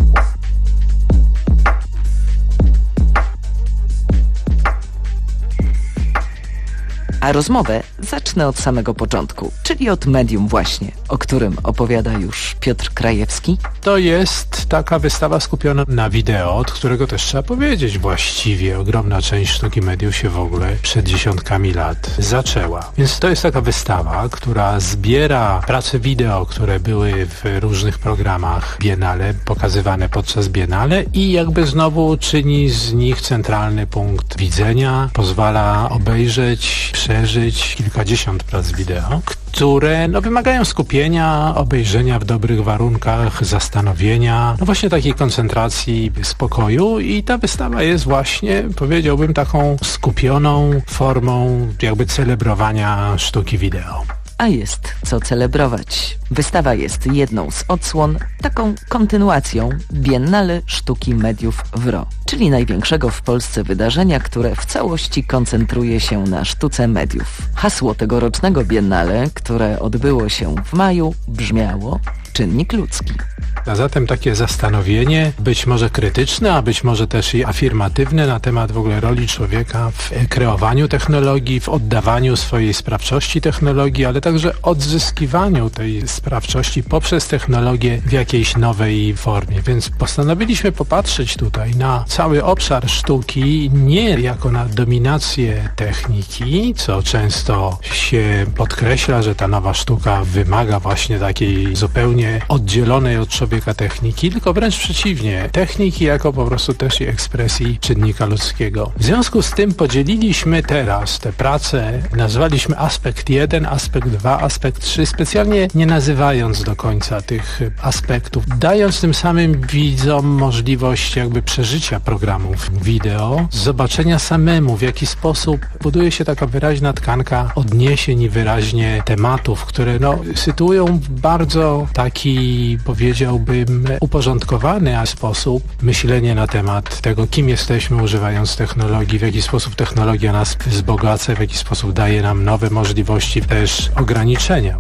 A rozmowę zacznę od samego początku, czyli od medium właśnie, o którym opowiada już Piotr Krajewski. To jest taka wystawa skupiona na wideo, od którego też trzeba powiedzieć właściwie ogromna część sztuki mediów się w ogóle przed dziesiątkami lat zaczęła. Więc to jest taka wystawa, która zbiera prace wideo, które były w różnych programach Biennale, pokazywane podczas Biennale i jakby znowu czyni z nich centralny punkt widzenia, pozwala obejrzeć, przeżyć kilkadziesiąt prac wideo, które no, wymagają skupienia, obejrzenia w dobrych warunkach, zastanowienia, no właśnie takiej koncentracji, spokoju i ta wystawa jest właśnie, powiedziałbym, taką skupioną formą jakby celebrowania sztuki wideo. A jest co celebrować. Wystawa jest jedną z odsłon, taką kontynuacją Biennale Sztuki Mediów w R O, czyli największego w Polsce wydarzenia, które w całości koncentruje się na sztuce mediów. Hasło tegorocznego Biennale, które odbyło się w maju, brzmiało: czynnik ludzki. A zatem takie zastanowienie, być może krytyczne, a być może też i afirmatywne na temat w ogóle roli człowieka w kreowaniu technologii, w oddawaniu swojej sprawczości technologii, ale także odzyskiwaniu tej sprawczości poprzez technologię w jakiejś nowej formie. Więc postanowiliśmy popatrzeć tutaj na cały obszar sztuki nie jako na dominację techniki, co często się podkreśla, że ta nowa sztuka wymaga właśnie takiej zupełnie oddzielonej od człowieka techniki, tylko wręcz przeciwnie, techniki jako po prostu też i ekspresji czynnika ludzkiego. W związku z tym podzieliliśmy teraz te prace, nazwaliśmy aspekt jeden, aspekt dwa, aspekt trzy, specjalnie nie nazywając do końca tych aspektów, dając tym samym widzom możliwość jakby przeżycia programów wideo, zobaczenia samemu, w jaki sposób buduje się taka wyraźna tkanka odniesień i wyraźnie tematów, które no, sytuują w bardzo taki, powiedziałbym, uporządkowany sposób myślenie na temat tego, kim jesteśmy używając technologii, w jaki sposób technologia nas wzbogaca, w jaki sposób daje nam nowe możliwości, też ograniczenia.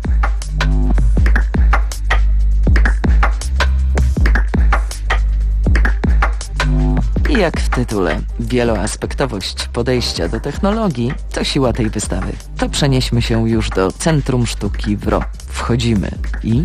I jak w tytule, wieloaspektowość podejścia do technologii to siła tej wystawy. To przenieśmy się już do Centrum Sztuki w R O. Wchodzimy i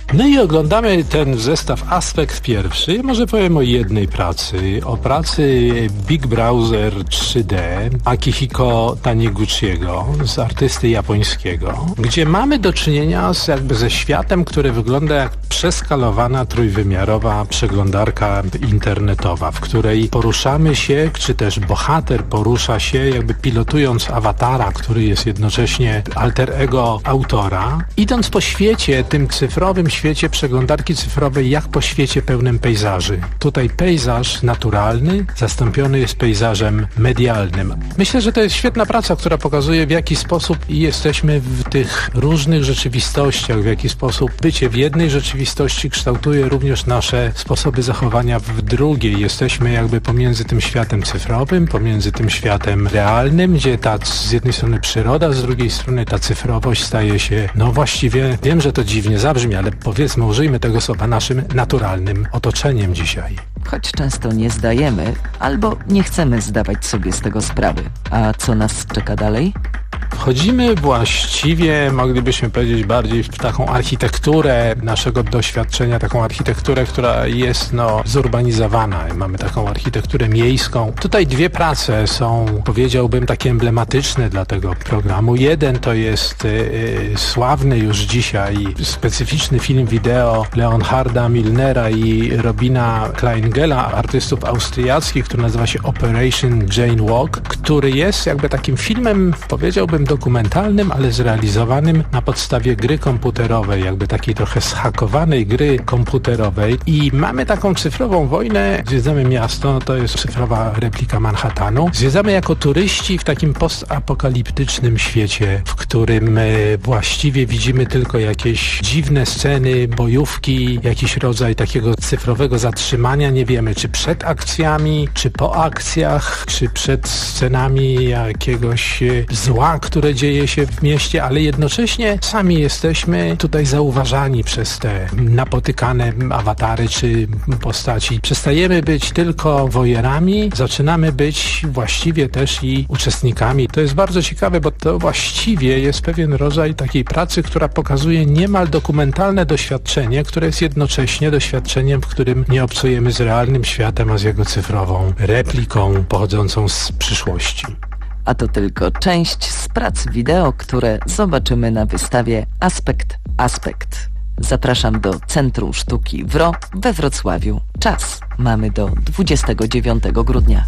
No i oglądamy ten zestaw Aspekt pierwszy. Może powiem o jednej pracy, o pracy Big Browser trzy D Akihiko Taniguchiego, z artysty japońskiego, gdzie mamy do czynienia z, jakby ze światem, który wygląda jak przeskalowana, trójwymiarowa przeglądarka internetowa, w której poruszamy się, czy też bohater porusza się, jakby pilotując awatara, który jest jednocześnie alter ego autora, idąc po świecie, tym cyfrowym świecie przeglądarki cyfrowej, jak po świecie pełnym pejzaży. Tutaj pejzaż naturalny zastąpiony jest pejzażem medialnym. Myślę, że to jest świetna praca, która pokazuje, w jaki sposób jesteśmy w tych różnych rzeczywistościach, w jaki sposób bycie w jednej rzeczywistości kształtuje również nasze sposoby zachowania w drugiej. Jesteśmy jakby pomiędzy tym światem cyfrowym, pomiędzy tym światem realnym, gdzie ta z jednej strony przyroda, z drugiej strony ta cyfrowość staje się, no właściwie, wiem, że to dziwnie zabrzmi, ale powiedzmy, użyjmy tego słowa, naszym naturalnym otoczeniem dzisiaj. Choć często nie zdajemy, albo nie chcemy zdawać sobie z tego sprawy. A co nas czeka dalej? Wchodzimy właściwie, moglibyśmy powiedzieć, bardziej w taką architekturę naszego doświadczenia, taką architekturę, która jest no zurbanizowana. Mamy taką architekturę miejską. Tutaj dwie prace są, powiedziałbym, takie emblematyczne dla tego programu. Jeden to jest yy, sławny już dzisiaj specyficzny film wideo Leonharda Milnera i Robina Kleingela, artystów austriackich, który nazywa się Operation Jane Walk, który jest jakby takim filmem, powiedziałbym, dokumentalnym, ale zrealizowanym na podstawie gry komputerowej, jakby takiej trochę zhakowanej gry komputerowej i mamy taką cyfrową wojnę, zwiedzamy miasto, no to jest cyfrowa replika Manhattanu, zwiedzamy jako turyści w takim postapokaliptycznym świecie, w którym właściwie widzimy tylko jakieś dziwne sceny, bojówki, jakiś rodzaj takiego cyfrowego zatrzymania, nie wiemy, czy przed akcjami, czy po akcjach, czy przed scenami jakiegoś zła, które dzieje się w mieście, ale jednocześnie sami jesteśmy tutaj zauważani przez te napotykane awatary czy postaci. Przestajemy być tylko wojerami, zaczynamy być właściwie też i uczestnikami. To jest bardzo ciekawe, bo to właściwie jest pewien rodzaj takiej pracy, która pokazuje niemal dokumentalne doświadczenie, które jest jednocześnie doświadczeniem, w którym nie obcujemy z realnym światem, a z jego cyfrową repliką pochodzącą z przyszłości. A to tylko część z prac wideo, które zobaczymy na wystawie Aspekt Aspekt. Zapraszam do Centrum Sztuki W R O we Wrocławiu. Czas mamy do dwudziestego dziewiątego grudnia.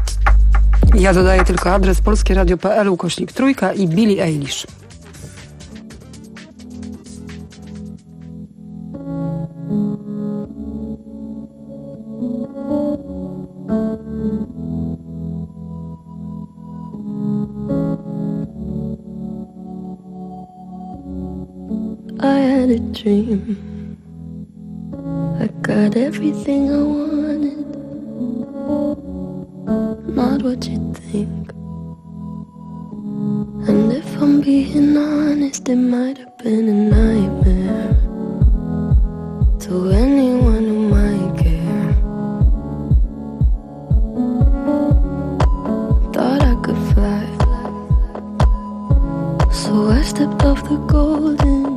Ja dodaję tylko adres polskieradio kropka p l ukośnik trójka i Billie Eilish. I had a dream. I got everything I wanted. Not what you think. And if I'm being honest, it might have been a nightmare to anyone who might care. Thought I could fly, so I stepped off the golden.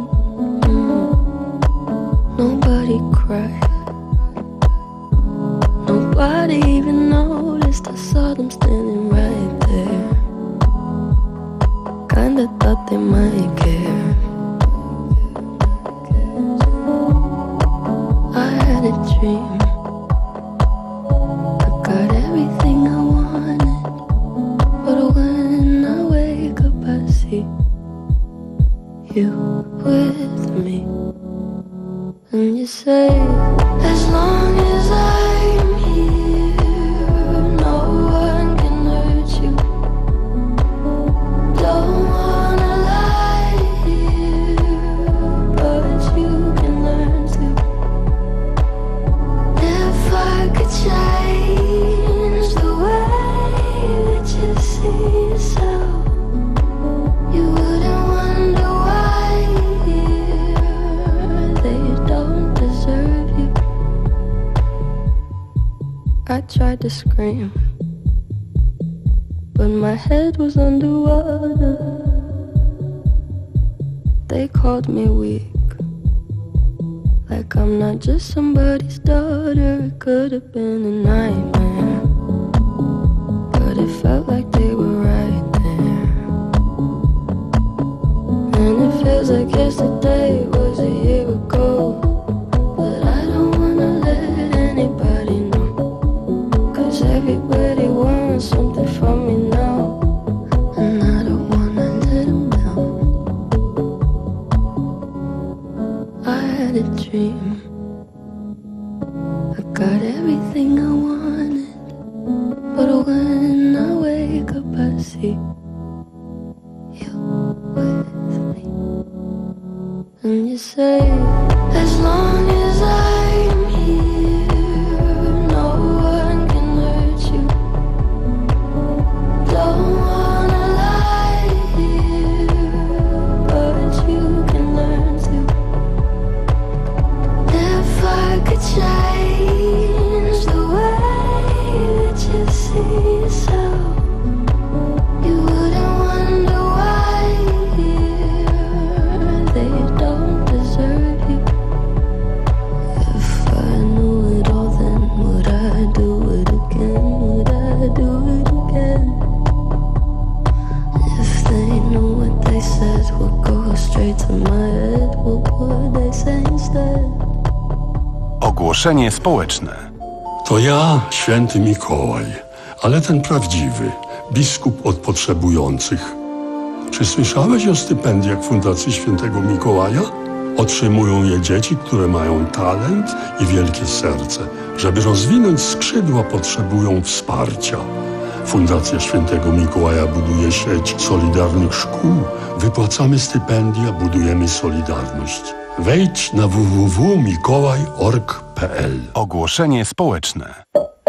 Nobody cried. Nobody even noticed. I saw them standing right there. Kinda thought they might care. I had a dream. I got everything I wanted. But when I wake up I see you with me. And you say, as long as I'm here, no one can hurt you. Don't wanna lie here, but you can learn to. If I could change the way that you see yourself, you wouldn't wonder why they don't deserve you. I tried to scream, but my head was underwater. They called me weak. Like I'm not just somebody's daughter. It could have been a nightmare, but it felt like they were right there. And it feels like yesterday was a year ago. But I don't wanna let anybody know, 'cause everybody wants something from me now, and I don't wanna let them down. I had a dream, I got everything I wanted, but when I wake up I see you with me. And you say, as long as I'm here, no one can hurt you. Don't wanna lie here, but you can learn to. If I could change the way that you see yourself, you wouldn't wonder why here they don't deserve you. If I knew it all, then would I do it again? Would I do it again? If they knew what they said would go straight to my head, what would they say instead? Ogłoszenie społeczne. To ja, święty Mikołaj, ale ten prawdziwy, biskup od potrzebujących. Czy słyszałeś o stypendiach Fundacji Świętego Mikołaja? Otrzymują je dzieci, które mają talent i wielkie serce. Żeby rozwinąć skrzydła, potrzebują wsparcia. Fundacja Świętego Mikołaja buduje sieć solidarnych szkół. Wypłacamy stypendia, budujemy solidarność. Wejdź na w w w kropka mikołaj kropka org kropka p l. Ogłoszenie społeczne.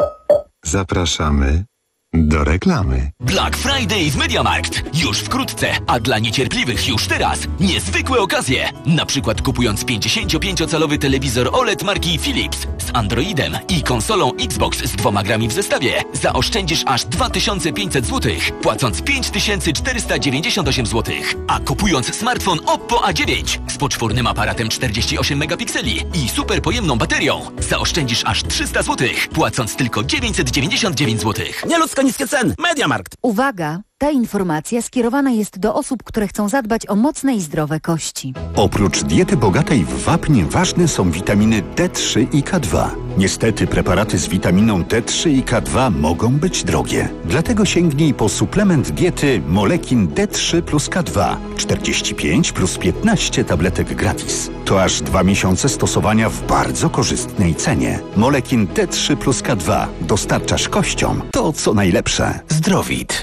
Zapraszamy do reklamy. Black Friday w MediaMarkt. Już wkrótce, a dla niecierpliwych już teraz niezwykłe okazje. Na przykład kupując pięćdziesięciopięciocalowy telewizor O L E D marki Philips z Androidem i konsolą Xbox z dwoma grami w zestawie zaoszczędzisz aż dwa tysiące pięćset złotych, płacąc pięć tysięcy czterysta dziewięćdziesiąt osiem złotych. A kupując smartfon Oppo A dziewięć z poczwórnym aparatem czterdzieści osiem megapikseli i super pojemną baterią zaoszczędzisz aż trzysta złotych, płacąc tylko dziewięćset dziewięćdziesiąt dziewięć złotych. Nieludzko niskie ceny. MediaMarkt. Uwaga! Ta informacja skierowana jest do osób, które chcą zadbać o mocne i zdrowe kości. Oprócz diety bogatej w wapń ważne są witaminy D trzy i K dwa. Niestety preparaty z witaminą D trzy i K dwa mogą być drogie. Dlatego sięgnij po suplement diety Molekin D trzy plus K dwa. czterdzieści pięć plus piętnaście tabletek gratis. To aż dwa miesiące stosowania w bardzo korzystnej cenie. Molekin D trzy plus K dwa. Dostarczasz kościom to, co najlepsze. Zdrowit.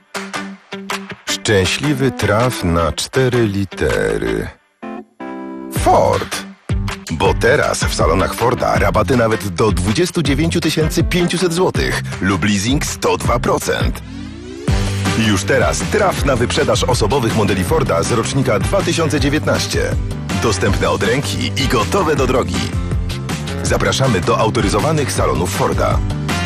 Szczęśliwy traf na cztery litery. Ford. Bo teraz w salonach Forda rabaty nawet do dwadzieścia dziewięć tysięcy pięćset złotych lub leasing sto dwa procent. Już teraz traf na wyprzedaż osobowych modeli Forda z rocznika dwa tysiące dziewiętnastego. Dostępne od ręki i gotowe do drogi. Zapraszamy do autoryzowanych salonów Forda.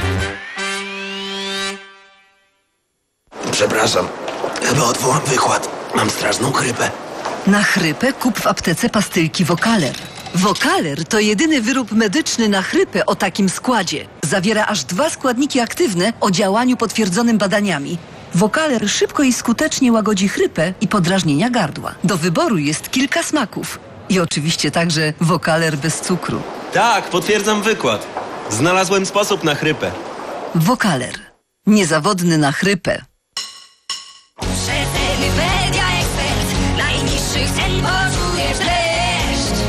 Przepraszam, chyba odwołam wykład. Mam straszną chrypę. Na chrypę kup w aptece pastylki Wokaler. Wokaler to jedyny wyrób medyczny na chrypę o takim składzie. Zawiera aż dwa składniki aktywne o działaniu potwierdzonym badaniami. Wokaler szybko i skutecznie łagodzi chrypę i podrażnienia gardła. Do wyboru jest kilka smaków. I oczywiście także Wokaler bez cukru. Tak, potwierdzam wykład. Znalazłem sposób na chrypę. Wokaler. Niezawodny na chrypę. Przeceny Media Expert. Najniższych cen poczujesz dreszcz.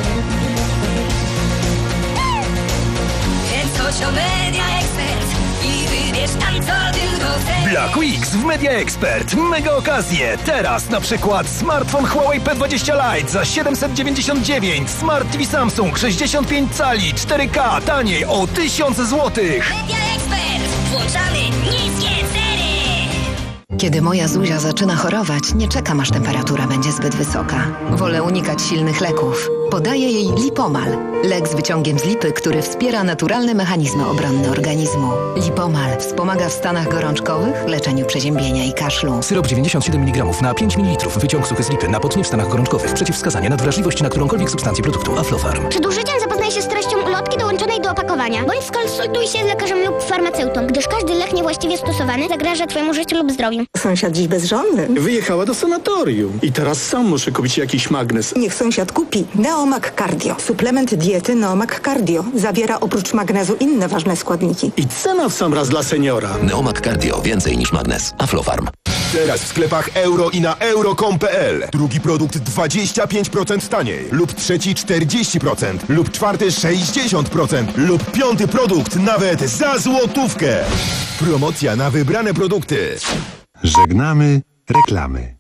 Więc chodź do Media Expert i wybierz tam, co tylko chcesz. Black Weeks w Media Expert. Mega okazje. Teraz na przykład smartfon Huawei P dwadzieścia Lite za siedemset dziewięćdziesiąt dziewięć. Smart T V Samsung sześćdziesiąt pięć cali cztery K taniej o tysiąc złotych. Media Expert. Włączamy niskie ceny. Kiedy moja Zuzia zaczyna chorować, nie czekam, aż temperatura będzie zbyt wysoka. Wolę unikać silnych leków. Podaję jej Lipomal. Lek z wyciągiem z lipy, który wspiera naturalne mechanizmy obronne organizmu. Lipomal wspomaga w stanach gorączkowych, leczeniu przeziębienia i kaszlu. Syrop dziewięćdziesiąt siedem miligramów na pięć mililitrów. Wyciąg suchy z lipy na potnie w stanach gorączkowych. Przeciwwskazania na wrażliwość na którąkolwiek substancję produktu. Aflofarm. Przed użyciem zapoznajcie zapoznaj się z treścią ulotki dołączonej do opakowania. Bądź skonsultuj się z lekarzem lub farmaceutą, gdyż każdy lek niewłaściwie stosowany zagraża twojemu życiu lub zdrowiu. Sąsiad dziś bezżonny. Wyjechała do sanatorium. I teraz sam muszę kupić jakiś magnes. Niech sąsiad kupi Neomag Cardio. Suplement diety Neomag Cardio. Zawiera oprócz magnezu inne ważne składniki. I cena w sam raz dla seniora. Neomag Cardio. Więcej niż magnes. Aflofarm. Teraz w sklepach euro i na euro kropka com kropka pe el. Drugi produkt dwadzieścia pięć procent taniej. Lub trzeci czterdzieści procent. Lub czwarty sześćdziesiąt procent. Lub piąty produkt nawet za złotówkę. Promocja na wybrane produkty. Żegnamy reklamy.